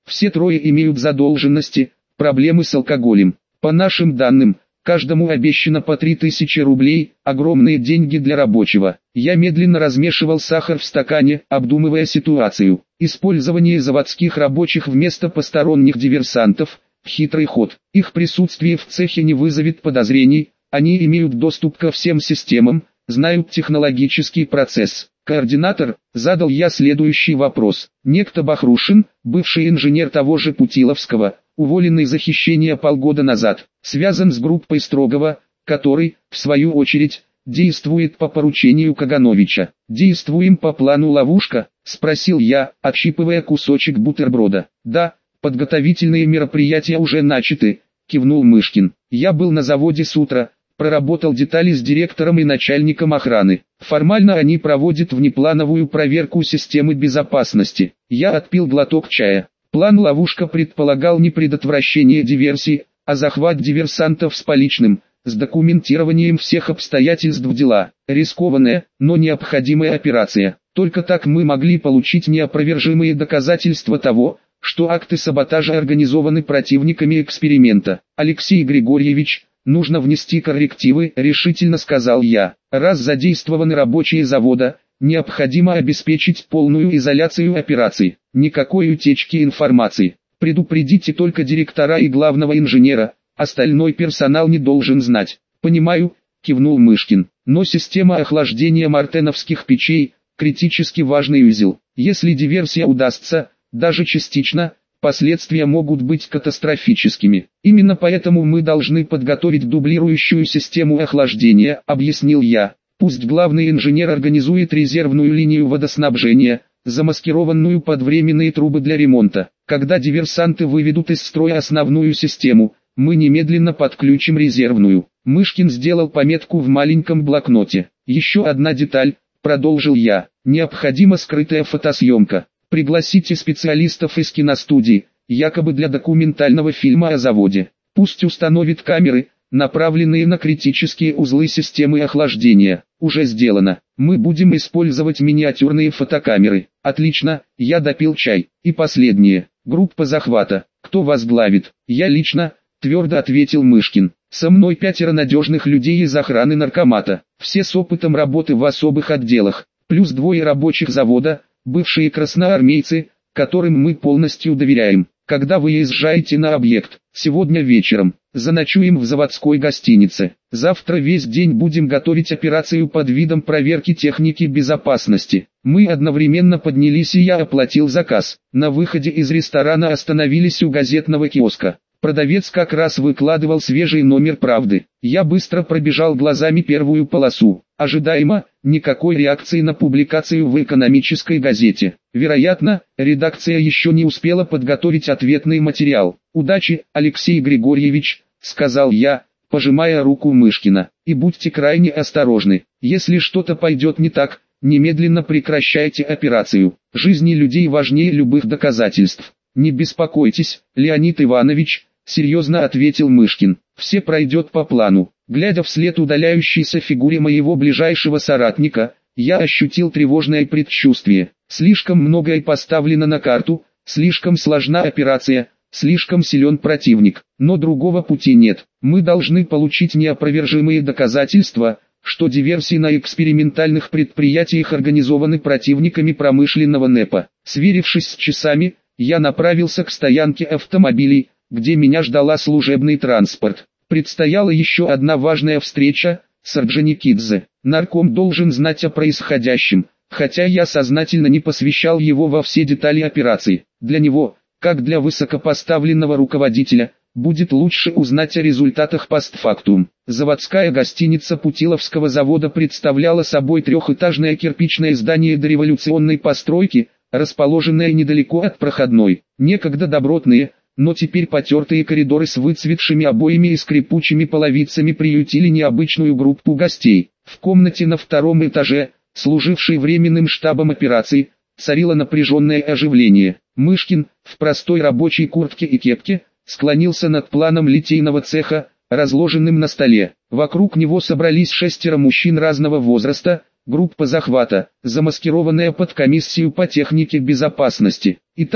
Все трое имеют задолженности, проблемы с алкоголем. По нашим данным, каждому обещано по три тысячи рублей, огромные деньги для рабочего. Я медленно размешивал сахар в стакане, обдумывая ситуацию. Использование заводских рабочих вместо посторонних диверсантов – хитрый ход. Их присутствие в цехе не вызовет подозрений, они имеют доступ ко всем системам, знают технологический процесс. Координатор, задал я следующий вопрос. Некто Бахрушин, бывший инженер того же Путиловского, уволенный за хищение полгода назад, связан с группой Строгова, который, в свою очередь, действует по поручению Кагановича. «Действуем по плану ловушка?» – спросил я, отщипывая кусочек бутерброда. «Да, подготовительные мероприятия уже начаты», – кивнул Мышкин. «Я был на заводе с утра, проработал детали с директором и начальником охраны. Формально они проводят внеплановую проверку системы безопасности». Я отпил глоток чая. План ловушка предполагал не предотвращение диверсий, а захват диверсантов с поличным, с документированием всех обстоятельств дела. Рискованная, но необходимая операция. Только так мы могли получить неопровержимые доказательства того, что акты саботажа организованы противниками эксперимента. «Алексей Григорьевич, нужно внести коррективы», — решительно сказал я. «Раз задействованы рабочие завода, необходимо обеспечить полную изоляцию операций. Никакой утечки информации. Предупредите только директора и главного инженера, остальной персонал не должен знать». «Понимаю», — кивнул Мышкин. «Но система охлаждения мартеновских печей — критически важный узел. Если диверсия удастся, даже частично, последствия могут быть катастрофическими. Именно поэтому мы должны подготовить дублирующую систему охлаждения», — объяснил я. «Пусть главный инженер организует резервную линию водоснабжения, замаскированную под временные трубы для ремонта. Когда диверсанты выведут из строя основную систему, мы немедленно подключим резервную». Мышкин сделал пометку в маленьком блокноте. «Еще одна деталь», — продолжил я, — «необходима скрытая фотосъемка. Пригласите специалистов из киностудии, якобы для документального фильма о заводе. Пусть установит камеры, направленные на критические узлы системы охлаждения». «Уже сделано. Мы будем использовать миниатюрные фотокамеры». «Отлично», я допил чай. «И последнее. Группа захвата. Кто возглавит?» «Я лично», твердо ответил Мышкин. «Со мной пятеро надежных людей из охраны наркомата, все с опытом работы в особых отделах, плюс двое рабочих завода, бывшие красноармейцы, которым мы полностью доверяем. Когда вы езжаете на объект?» «Сегодня вечером. Заночуем в заводской гостинице. Завтра весь день будем готовить операцию под видом проверки техники безопасности». Мы одновременно поднялись, и я оплатил заказ. На выходе из ресторана остановились у газетного киоска. Продавец как раз выкладывал свежий номер «Правды». Я быстро пробежал глазами первую полосу. Ожидаемо, никакой реакции на публикацию в экономической газете. Вероятно, редакция еще не успела подготовить ответный материал. «Удачи, Алексей Григорьевич», — сказал я, пожимая руку Мышкина. «И будьте крайне осторожны. Если что-то пойдет не так, немедленно прекращайте операцию. Жизни людей важнее любых доказательств». «Не беспокойтесь, Леонид Иванович», — серьезно ответил Мышкин. «Все пройдет по плану». Глядя вслед удаляющейся фигуре моего ближайшего соратника, я ощутил тревожное предчувствие. Слишком многое поставлено на карту, слишком сложна операция, слишком силен противник. Но другого пути нет. Мы должны получить неопровержимые доказательства, что диверсии на экспериментальных предприятиях организованы противниками промышленного НЭПа. Сверившись с часами, я направился к стоянке автомобилей, где меня ждала служебный транспорт. Предстояла еще одна важная встреча с Орджоникидзе. Нарком должен знать о происходящем, хотя я сознательно не посвящал его во все детали операции. Для него, как для высокопоставленного руководителя, будет лучше узнать о результатах постфактум. Заводская гостиница Путиловского завода представляла собой трехэтажное кирпичное здание дореволюционной постройки, расположенное недалеко от проходной. Некогда добротные, но теперь потертые коридоры с выцветшими обоями и скрипучими половицами приютили необычную группу гостей. В комнате на втором этаже, служившей временным штабом операций, царило напряженное оживление. Мышкин, в простой рабочей куртке и кепке, склонился над планом литейного цеха, разложенным на столе. Вокруг него собрались шестеро мужчин разного возраста, группа захвата, замаскированная под комиссию по технике безопасности. «Итак,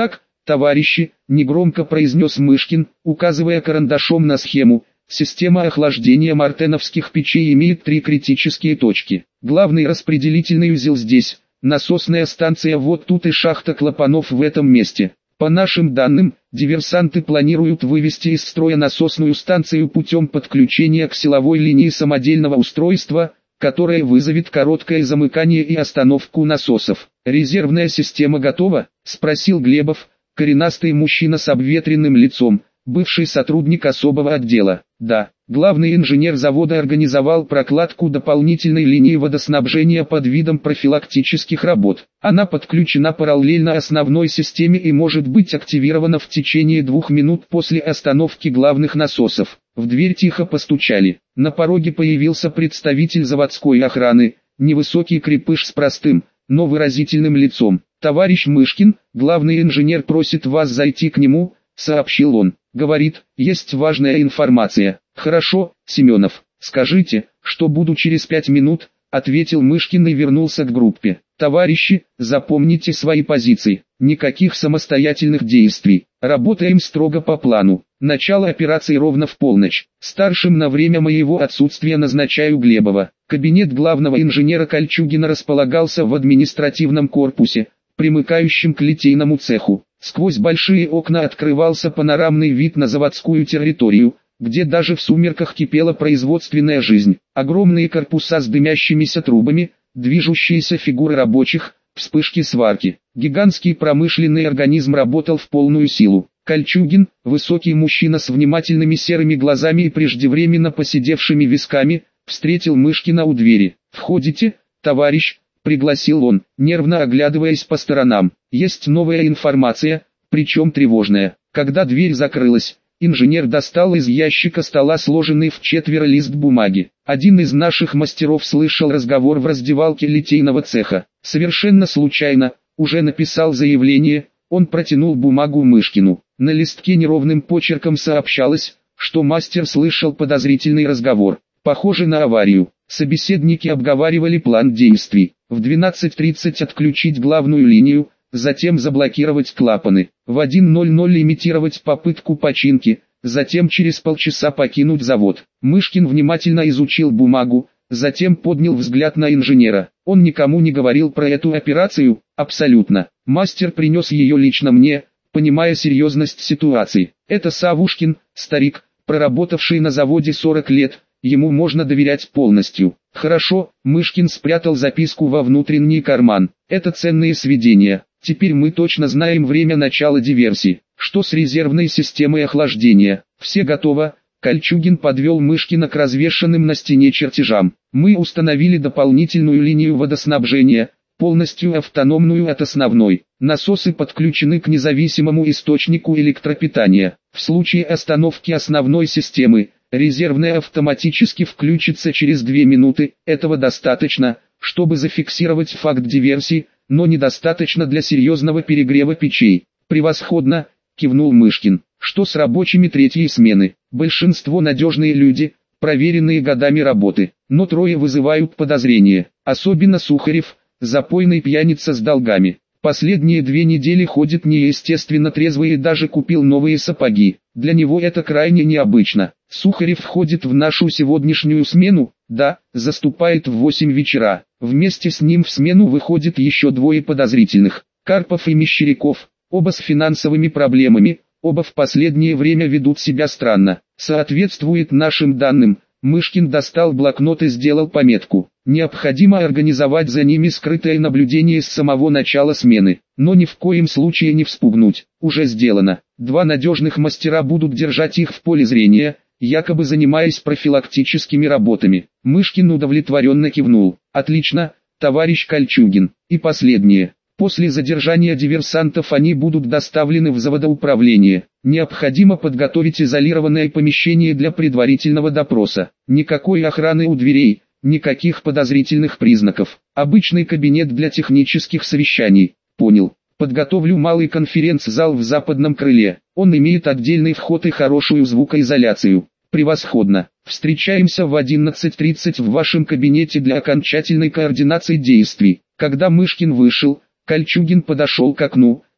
«Товарищи», — негромко произнес Мышкин, указывая карандашом на схему, «система охлаждения мартеновских печей имеет три критические точки. Главный распределительный узел здесь, насосная станция вот тут и шахта клапанов в этом месте. По нашим данным, диверсанты планируют вывести из строя насосную станцию путем подключения к силовой линии самодельного устройства, которое вызовет короткое замыкание и остановку насосов. «Резервная система готова?» – спросил Глебов, коренастый мужчина с обветренным лицом, бывший сотрудник особого отдела. «Да». Главный инженер завода организовал прокладку дополнительной линии водоснабжения под видом профилактических работ. Она подключена параллельно основной системе и может быть активирована в течение двух минут после остановки главных насосов. В дверь тихо постучали. На пороге появился представитель заводской охраны, невысокий крепыш с простым, но выразительным лицом. «Товарищ Мышкин, главный инженер просит вас зайти к нему», — сообщил он. «Говорит, есть важная информация». «Хорошо, Семенов, скажите, что буду через пять минут», — ответил Мышкин и вернулся к группе. «Товарищи, запомните свои позиции. Никаких самостоятельных действий. Работаем строго по плану. Начало операции ровно в полночь. Старшим на время моего отсутствия назначаю Глебова». Кабинет главного инженера Кольчугина располагался в административном корпусе, примыкающем к литейному цеху. Сквозь большие окна открывался панорамный вид на заводскую территорию, где даже в сумерках кипела производственная жизнь. Огромные корпуса с дымящимися трубами, движущиеся фигуры рабочих, вспышки сварки. Гигантский промышленный организм работал в полную силу. Кольчугин, высокий мужчина с внимательными серыми глазами и преждевременно поседевшими висками, встретил Мышкина у двери. «Входите, товарищ», — пригласил он, нервно оглядываясь по сторонам. «Есть новая информация, причем тревожная». Когда дверь закрылась, инженер достал из ящика стола сложенный в четверо лист бумаги. Один из наших мастеров слышал разговор в раздевалке литейного цеха. Совершенно случайно, уже написал заявление, он протянул бумагу Мышкину. На листке неровным почерком сообщалось, что мастер слышал подозрительный разговор, похожий на аварию. Собеседники обговаривали план действий. В двенадцать тридцать отключить главную линию, затем заблокировать клапаны, в один ноль ноль имитировать попытку починки, затем через полчаса покинуть завод. Мышкин внимательно изучил бумагу, затем поднял взгляд на инженера. Он никому не говорил про эту операцию, абсолютно. Мастер принес ее лично мне, понимая серьезность ситуации. Это Савушкин, старик, проработавший на заводе сорок лет, ему можно доверять полностью. Хорошо, Мышкин спрятал записку во внутренний карман. Это ценные сведения. Теперь мы точно знаем время начала диверсии. Что с резервной системой охлаждения? Все готово. Кольчугин подвел Мышкина к развешанным на стене чертежам. Мы установили дополнительную линию водоснабжения, полностью автономную от основной. Насосы подключены к независимому источнику электропитания. В случае остановки основной системы, резервная автоматически включится через две минуты. Этого достаточно, чтобы зафиксировать факт диверсии, но недостаточно для серьезного перегрева печей. «Превосходно», — кивнул Мышкин. «Что с рабочими третьей смены? Большинство надежные люди, проверенные годами работы, но трое вызывают подозрения, особенно Сухарев, запойный пьяница с долгами. Последние две недели ходит неестественно трезвый и даже купил новые сапоги. Для него это крайне необычно. Сухарев входит в нашу сегодняшнюю смену, да, заступает в восемь вечера. Вместе с ним в смену выходит еще двое подозрительных, Карпов и Мещеряков, оба с финансовыми проблемами, оба в последнее время ведут себя странно. Соответствует нашим данным». Мышкин достал блокнот и сделал пометку. «Необходимо организовать за ними скрытое наблюдение с самого начала смены, но ни в коем случае не вспугнуть. Уже сделано. Два надежных мастера будут держать их в поле зрения, якобы занимаясь профилактическими работами». Мышкин удовлетворенно кивнул. «Отлично, товарищ Кольчугин. И последнее. После задержания диверсантов они будут доставлены в заводоуправление. Необходимо подготовить изолированное помещение для предварительного допроса. Никакой охраны у дверей, никаких подозрительных признаков. Обычный кабинет для технических совещаний». «Понял. Подготовлю малый конференц-зал в западном крыле. Он имеет отдельный вход и хорошую звукоизоляцию». «Превосходно. Встречаемся в одиннадцать тридцать в вашем кабинете для окончательной координации действий». Когда Мышкин вышел, Кольчугин подошел к окну,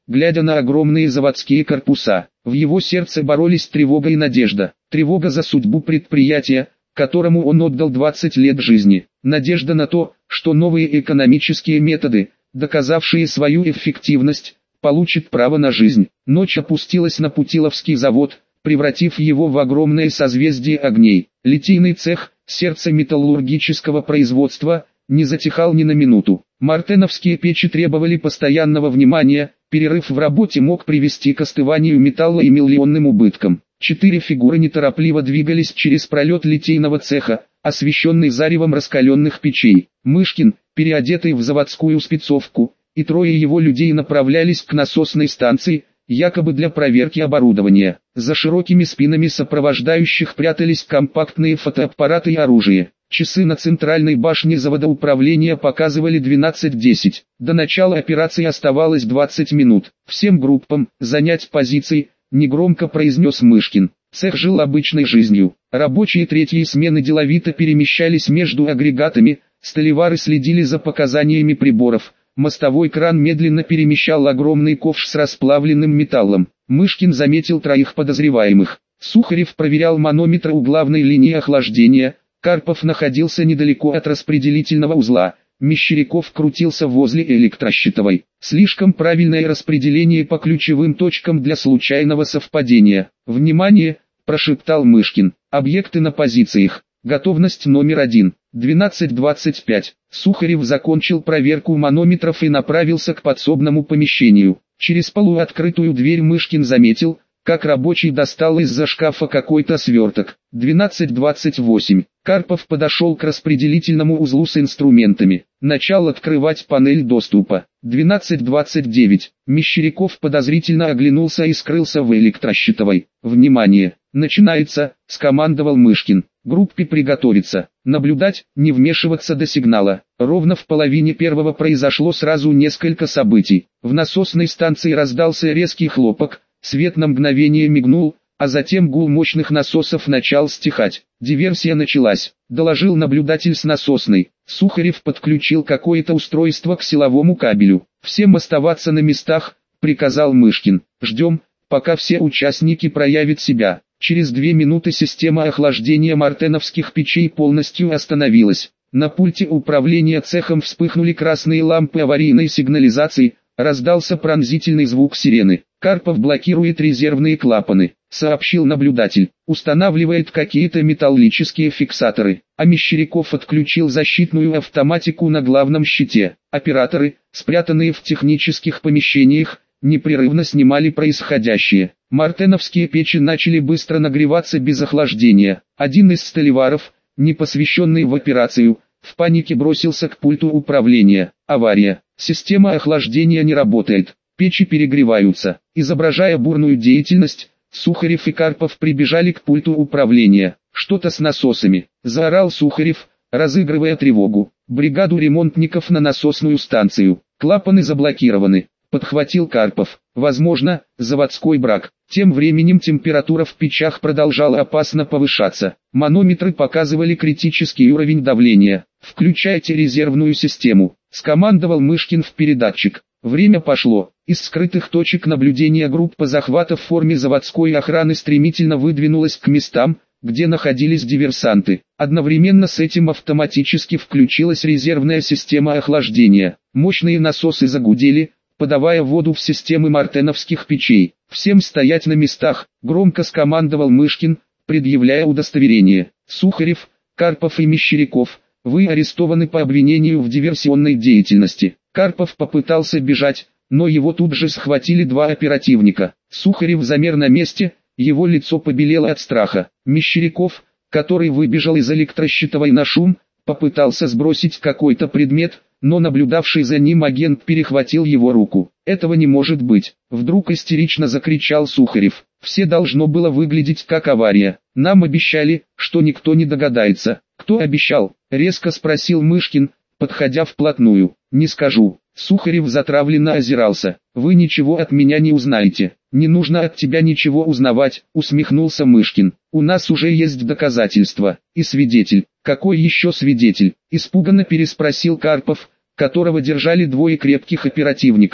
глядя на огромные заводские корпуса. В его сердце боролись тревога и надежда. Тревога за судьбу предприятия, которому он отдал двадцать лет жизни. Надежда на то, что новые экономические методы, доказавшие свою эффективность, получат право на жизнь. Ночь опустилась на Путиловский завод, превратив его в огромное созвездие огней. Литейный цех, сердце металлургического производства, не затихал ни на минуту. Мартеновские печи требовали постоянного внимания, перерыв в работе мог привести к остыванию металла и миллионным убыткам. Четыре фигуры неторопливо двигались через пролет литейного цеха, освещенный заревом раскаленных печей. Мышкин, переодетый в заводскую спецовку, и трое его людей направлялись к насосной станции, якобы для проверки оборудования. За широкими спинами сопровождающих прятались компактные фотоаппараты и оружие. Часы на центральной башне завода управления показывали двенадцать десять. До начала операции оставалось двадцать минут. Всем группам занять позиции, негромко произнес Мышкин. Цех жил обычной жизнью. Рабочие третьей смены деловито перемещались между агрегатами, столевары следили за показаниями приборов. Мостовой кран медленно перемещал огромный ковш с расплавленным металлом. Мышкин заметил троих подозреваемых. Сухарев проверял манометр у главной линии охлаждения. Карпов находился недалеко от распределительного узла. Мещеряков крутился возле электрощитовой. Слишком правильное распределение по ключевым точкам для случайного совпадения. «Внимание!» – прошептал Мышкин. «Объекты на позициях. Готовность номер один. двенадцать двадцать пять. Сухарев закончил проверку манометров и направился к подсобному помещению. Через полуоткрытую дверь Мышкин заметил, как рабочий достал из-за шкафа какой-то сверток. двенадцать двадцать восемь. Карпов подошел к распределительному узлу с инструментами. Начал открывать панель доступа. двенадцать двадцать девять. Мещеряков подозрительно оглянулся и скрылся в электрощитовой. «Внимание! Начинается!» – скомандовал Мышкин. «Группе приготовиться. Наблюдать, не вмешиваться до сигнала». Ровно в половине первого произошло сразу несколько событий. В насосной станции раздался резкий хлопок. Свет на мгновение мигнул, а затем гул мощных насосов начал стихать. «Диверсия началась», — доложил наблюдатель с насосной. Сухарев подключил какое-то устройство к силовому кабелю. «Всем оставаться на местах», — приказал Мышкин. «Ждем, пока все участники проявят себя». Через две минуты система охлаждения мартеновских печей полностью остановилась. На пульте управления цехом вспыхнули красные лампы аварийной сигнализации, раздался пронзительный звук сирены. «Карпов блокирует резервные клапаны», — сообщил наблюдатель. «Устанавливает какие-то металлические фиксаторы». А Мещеряков отключил защитную автоматику на главном щите. Операторы, спрятанные в технических помещениях, непрерывно снимали происходящее. Мартеновские печи начали быстро нагреваться без охлаждения. Один из столеваров, не посвященный в операцию, в панике бросился к пульту управления. «Авария. Система охлаждения не работает. Печи перегреваются». Изображая бурную деятельность, Сухарев и Карпов прибежали к пульту управления. «Что-то с насосами», — заорал Сухарев, разыгрывая тревогу. «Бригаду ремонтников на насосную станцию. Клапаны заблокированы», — подхватил Карпов. «Возможно, заводской брак». Тем временем температура в печах продолжала опасно повышаться. Манометры показывали критический уровень давления. «Включайте резервную систему», — скомандовал Мышкин в передатчик. Время пошло. Из скрытых точек наблюдения группа захвата в форме заводской охраны стремительно выдвинулась к местам, где находились диверсанты. Одновременно с этим автоматически включилась резервная система охлаждения. Мощные насосы загудели, подавая воду в системы мартеновских печей. «Всем стоять на местах», — громко скомандовал Мышкин, предъявляя удостоверение. «Сухарев, Карпов и Мещеряков, вы арестованы по обвинению в диверсионной деятельности». Карпов попытался бежать, но его тут же схватили два оперативника. Сухарев замер на месте, его лицо побелело от страха. Мещеряков, который выбежал из электрощитовой на шум, попытался сбросить какой-то предмет, но наблюдавший за ним агент перехватил его руку. «Этого не может быть!» Вдруг истерично закричал Сухарев. «Все должно было выглядеть как авария. Нам обещали, что никто не догадается». «Кто обещал?» — резко спросил Мышкин, подходя вплотную. «Не скажу». Сухарев затравленно озирался. «Вы ничего от меня не узнаете». «Не нужно от тебя ничего узнавать», — усмехнулся Мышкин. «У нас уже есть доказательства. И свидетель». «Какой еще свидетель?» — испуганно переспросил Карпов, которого держали двое крепких оперативников.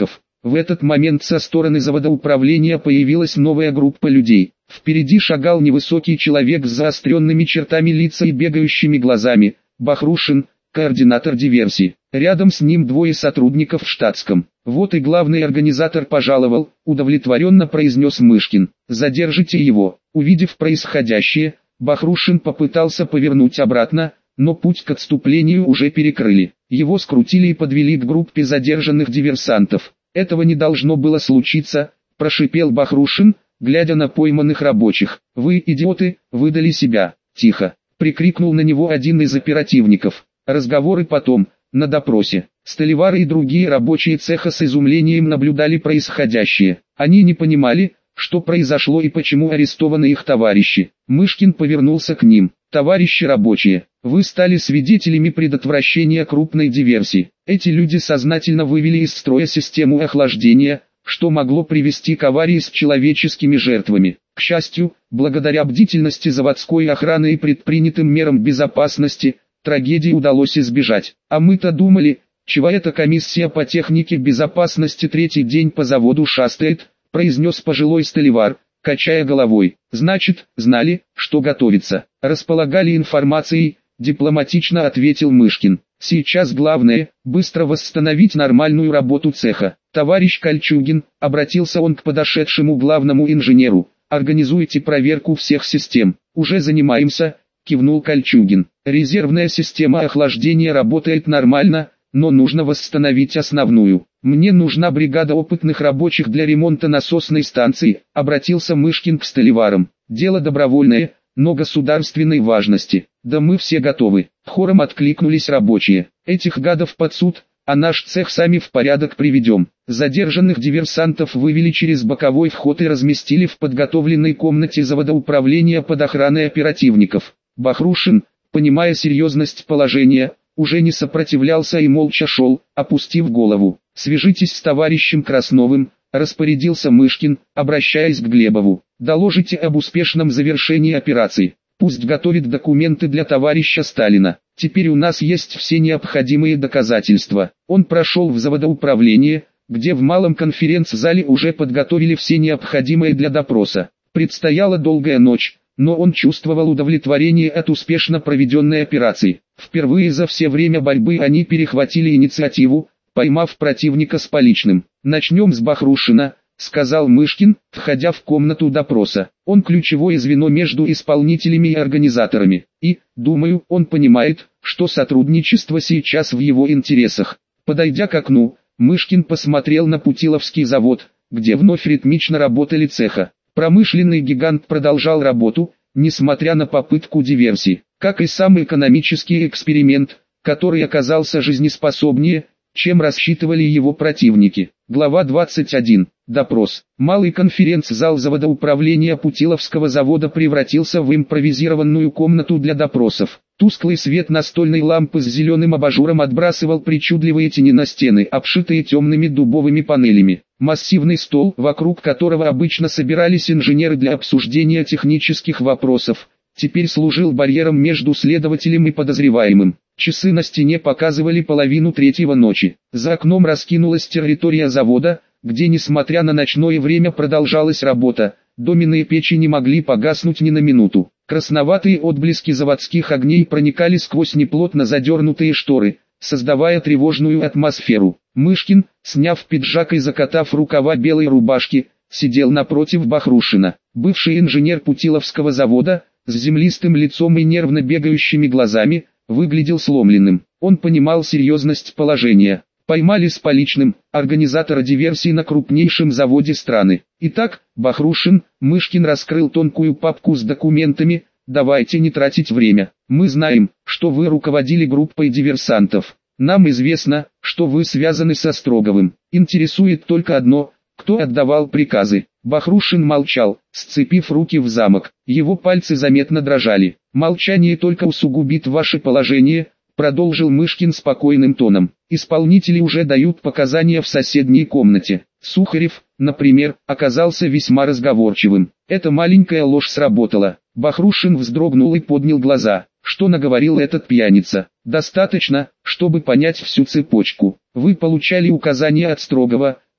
В этот момент со стороны завода управления появилась новая группа людей. Впереди шагал невысокий человек с заостренными чертами лица и бегающими глазами, Бахрушин, координатор диверсии. Рядом с ним двое сотрудников в штатском. «Вот и главный организатор пожаловал», — удовлетворенно произнес Мышкин. «Задержите его». Увидев происходящее, Бахрушин попытался повернуть обратно, но путь к отступлению уже перекрыли. Его скрутили и подвели к группе задержанных диверсантов. «Этого не должно было случиться», — прошипел Бахрушин, глядя на пойманных рабочих. «Вы, идиоты, выдали себя». «Тихо», — прикрикнул на него один из оперативников. «Разговоры потом, на допросе». Столевары и другие рабочие цеха с изумлением наблюдали происходящее. Они не понимали, что произошло и почему арестованы их товарищи. Мышкин повернулся к ним. «Товарищи рабочие, вы стали свидетелями предотвращения крупной диверсии. Эти люди сознательно вывели из строя систему охлаждения, что могло привести к аварии с человеческими жертвами. К счастью, благодаря бдительности заводской охраны и предпринятым мерам безопасности, трагедии удалось избежать. А мы-то думали, чего эта комиссия по технике безопасности третий день по заводу шастает», произнес пожилой столевар, качая головой. «Значит, знали, что готовится. Располагали информацией», дипломатично ответил Мышкин. «Сейчас главное, быстро восстановить нормальную работу цеха. Товарищ Кольчугин», обратился он к подошедшему главному инженеру, «организуйте проверку всех систем». «Уже занимаемся», кивнул Кольчугин. «Резервная система охлаждения работает нормально, но нужно восстановить основную. Мне нужна бригада опытных рабочих для ремонта насосной станции», обратился Мышкин к столеварам. «Дело добровольное, но государственной важности». «Да мы все готовы», хором откликнулись рабочие. «Этих гадов под суд, а наш цех сами в порядок приведем». Задержанных диверсантов вывели через боковой вход и разместили в подготовленной комнате завода управления под охраной оперативников. Бахрушин, понимая серьезность положения, уже не сопротивлялся и молча шел, опустив голову. «Свяжитесь с товарищем Красновым», распорядился Мышкин, обращаясь к Глебову. «Доложите об успешном завершении операции. Пусть готовит документы для товарища Сталина. Теперь у нас есть все необходимые доказательства». Он прошел в заводоуправление, где в малом конференц-зале уже подготовили все необходимое для допроса. Предстояла долгая ночь, но он чувствовал удовлетворение от успешно проведенной операции. Впервые за все время борьбы они перехватили инициативу, поймав противника с поличным. «Начнем с Бахрушина», — сказал Мышкин, входя в комнату допроса. «Он ключевое звено между исполнителями и организаторами. И, думаю, он понимает, что сотрудничество сейчас в его интересах». Подойдя к окну, Мышкин посмотрел на Путиловский завод, где вновь ритмично работали цеха. Промышленный гигант продолжал работу, несмотря на попытку диверсии. Как и сам экономический эксперимент, который оказался жизнеспособнее, чем рассчитывали его противники. Глава двадцать один. Допрос. Малый конференц-зал завода управления Путиловского завода превратился в импровизированную комнату для допросов. Тусклый свет настольной лампы с зеленым абажуром отбрасывал причудливые тени на стены, обшитые темными дубовыми панелями. Массивный стол, вокруг которого обычно собирались инженеры для обсуждения технических вопросов, теперь служил барьером между следователем и подозреваемым. Часы на стене показывали половину третьего ночи. За окном раскинулась территория завода, где, несмотря на ночное время, продолжалась работа. Доменные печи не могли погаснуть ни на минуту. Красноватые отблески заводских огней проникали сквозь неплотно задернутые шторы, создавая тревожную атмосферу. Мышкин, сняв пиджак и закатав рукава белой рубашки, сидел напротив Бахрушина. Бывший инженер Путиловского завода, с землистым лицом и нервно бегающими глазами, выглядел сломленным. Он понимал серьезность положения. Поймали с поличным, организатора диверсии на крупнейшем заводе страны. Итак, Бахрушин, Мышкин раскрыл тонкую папку с документами. «Давайте не тратить время. Мы знаем, что вы руководили группой диверсантов. Нам известно, что вы связаны со Строговым. Интересует только одно: кто отдавал приказы?» Бахрушин молчал, сцепив руки в замок. Его пальцы заметно дрожали. «Молчание только усугубит ваше положение», — продолжил Мышкин спокойным тоном. «Исполнители уже дают показания в соседней комнате. Сухарев, например, оказался весьма разговорчивым. Эта маленькая ложь сработала». Бахрушин вздрогнул и поднял глаза. «Что наговорил этот пьяница? Достаточно, чтобы понять всю цепочку. Вы получали указания от Строгова,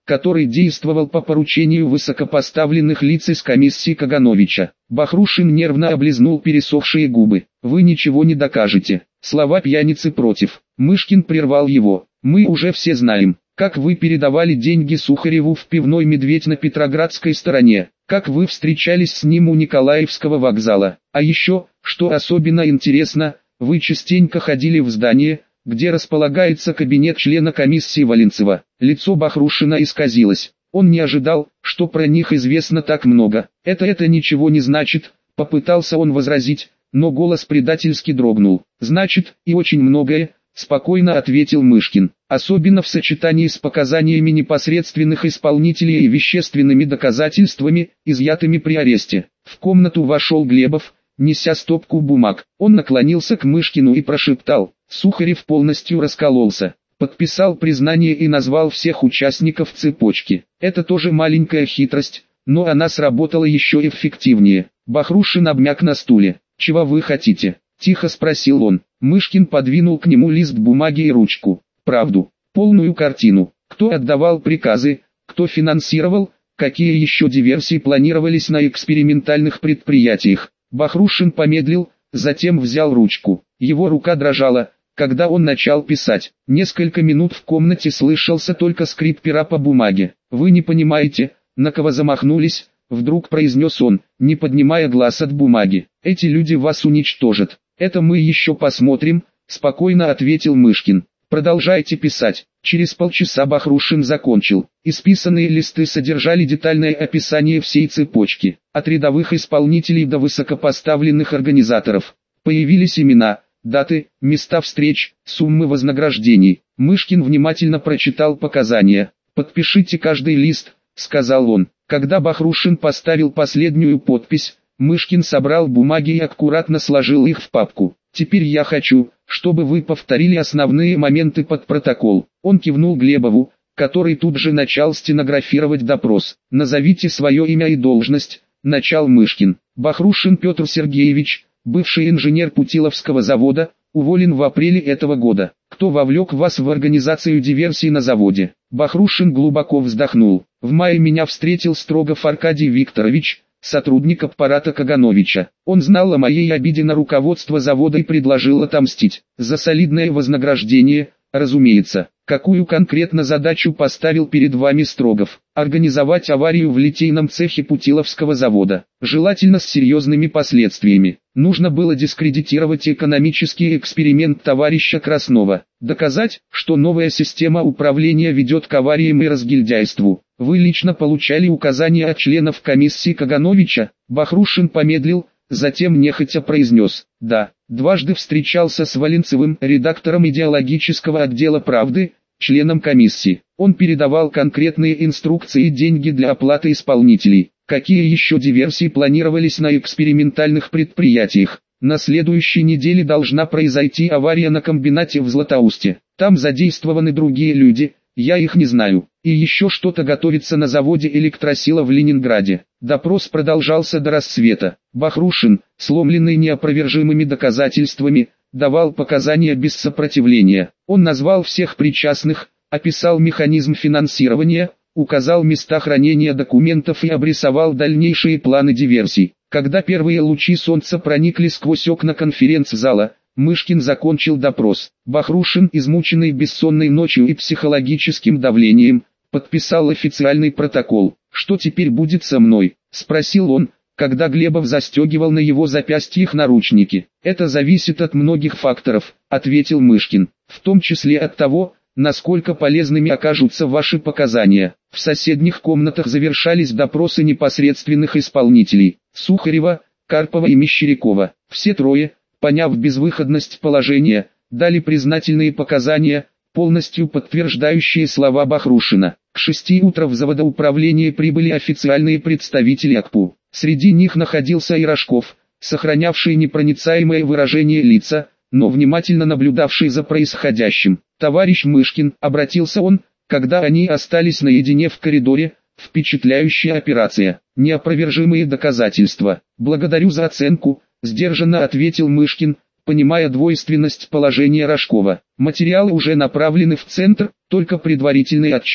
который действовал по поручению высокопоставленных лиц из комиссии Кагановича. Бахрушин нервно облизнул пересохшие губы. «Вы ничего не докажете». Слова пьяницы против. Мышкин прервал его. «Мы уже все знаем, как вы передавали деньги Сухареву в пивной «Медведь» на Петроградской стороне, как вы встречались с ним у Николаевского вокзала. А еще, что особенно интересно, вы частенько ходили в здание, где располагается кабинет члена комиссии Волинцева». Лицо Бахрушина исказилось. Он не ожидал, что про них известно так много. «Это это ничего не значит», — попытался он возразить, но голос предательски дрогнул. «Значит, и очень многое», — спокойно ответил Мышкин. «Особенно в сочетании с показаниями непосредственных исполнителей и вещественными доказательствами, изъятыми при аресте». В комнату вошел Глебов, неся стопку бумаг. Он наклонился к Мышкину и прошептал: «Сухарев полностью раскололся. Подписал признание и назвал всех участников цепочки. Это тоже маленькая хитрость, но она сработала еще эффективнее». Бахрушин обмяк на стуле. «Чего вы хотите?» — тихо спросил он. Мышкин подвинул к нему лист бумаги и ручку. «Правду, полную картину. Кто отдавал приказы, кто финансировал, какие еще диверсии планировались на экспериментальных предприятиях». Бахрушин помедлил, затем взял ручку. Его рука дрожала, когда он начал писать. Несколько минут в комнате слышался только скрип пера по бумаге. «Вы не понимаете, на кого замахнулись», — вдруг произнес он, не поднимая глаз от бумаги. «Эти люди вас уничтожат». «Это мы еще посмотрим», — спокойно ответил Мышкин. «Продолжайте писать». Через полчаса Бахрушин закончил. Исписанные листы содержали детальное описание всей цепочки, от рядовых исполнителей до высокопоставленных организаторов. Появились имена, даты, места встреч, суммы вознаграждений. Мышкин внимательно прочитал показания. «Подпишите каждый лист», — сказал он. Когда Бахрушин поставил последнюю подпись, Мышкин собрал бумаги и аккуратно сложил их в папку. «Теперь я хочу, чтобы вы повторили основные моменты под протокол». Он кивнул Глебову, который тут же начал стенографировать допрос. «Назовите свое имя и должность», — начал Мышкин. «Бахрушин Петр Сергеевич, бывший инженер Путиловского завода, уволен в апреле этого года. Кто вовлек вас в организацию диверсий на заводе?» Бахрушин глубоко вздохнул. «В мае меня встретил Строгов Аркадий Викторович, сотрудник аппарата Кагановича. Он знал о моей обиде на руководство завода и предложил отомстить. За солидное вознаграждение, разумеется. Какую конкретно задачу поставил перед вами Строгов? Организовать аварию в литейном цехе Путиловского завода, желательно с серьезными последствиями. Нужно было дискредитировать экономический эксперимент товарища Краснова, доказать, что новая система управления ведет к авариям и разгильдяйству. Вы лично получали указания от членов комиссии Кагановича?» Бахрушин помедлил, затем нехотя произнес: «Да, дважды встречался с Волинцевым, редактором идеологического отдела «Правды», членом комиссии. Он передавал конкретные инструкции и деньги для оплаты исполнителей. Какие еще диверсии планировались на экспериментальных предприятиях? На следующей неделе должна произойти авария на комбинате в Златоусте. Там задействованы другие люди, я их не знаю. И еще что-то готовится на заводе «Электросила» в Ленинграде». Допрос продолжался до рассвета. Бахрушин, сломленный неопровержимыми доказательствами, давал показания без сопротивления. Он назвал всех причастных, описал механизм финансирования, указал места хранения документов и обрисовал дальнейшие планы диверсий. Когда первые лучи солнца проникли сквозь окна конференц-зала, Мышкин закончил допрос. Бахрушин, измученный бессонной ночью и психологическим давлением, подписал официальный протокол. «Что теперь будет со мной?» — спросил он, когда Глебов застегивал на его запястьях наручники. «Это зависит от многих факторов», — ответил Мышкин, «в том числе от того, насколько полезными окажутся ваши показания». В соседних комнатах завершались допросы непосредственных исполнителей — Сухарева, Карпова и Мещерякова. Все трое, поняв безвыходность положения, дали признательные показания, полностью подтверждающие слова Бахрушина. К шести утра в заводоуправление прибыли официальные представители АКПУ. Среди них находился и Рожков, сохранявший непроницаемое выражение лица, но внимательно наблюдавший за происходящим. «Товарищ Мышкин», — обратился он, когда они остались наедине в коридоре, — «впечатляющая операция, неопровержимые доказательства. Благодарю за оценку», — сдержанно ответил Мышкин, понимая двойственность положения Рожкова. «Материалы уже направлены в центр, только предварительный отчет.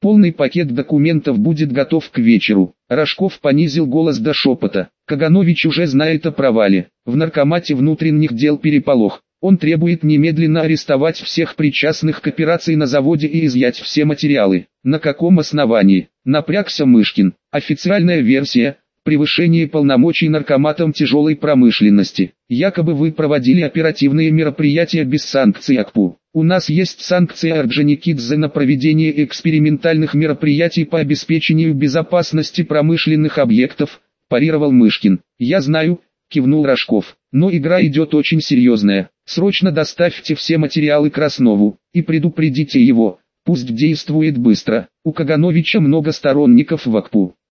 Полный пакет документов будет готов к вечеру. Рожков понизил голос до шепота. Каганович уже знает о провале. В наркомате внутренних дел переполох. Он требует немедленно арестовать всех причастных к операции на заводе и изъять все материалы. На каком основании? Напрягся Мышкин. Официальная версия – превышение полномочий наркоматом тяжелой промышленности. Якобы вы проводили оперативные мероприятия без санкций АКПУ. У нас есть санкции Орджоникидзе на проведение экспериментальных мероприятий по обеспечению безопасности промышленных объектов, парировал Мышкин. Я знаю, кивнул Рожков, но игра идет очень серьезная. Срочно доставьте все материалы Краснову и предупредите его, пусть действует быстро. У Кагановича много сторонников в АКПУ.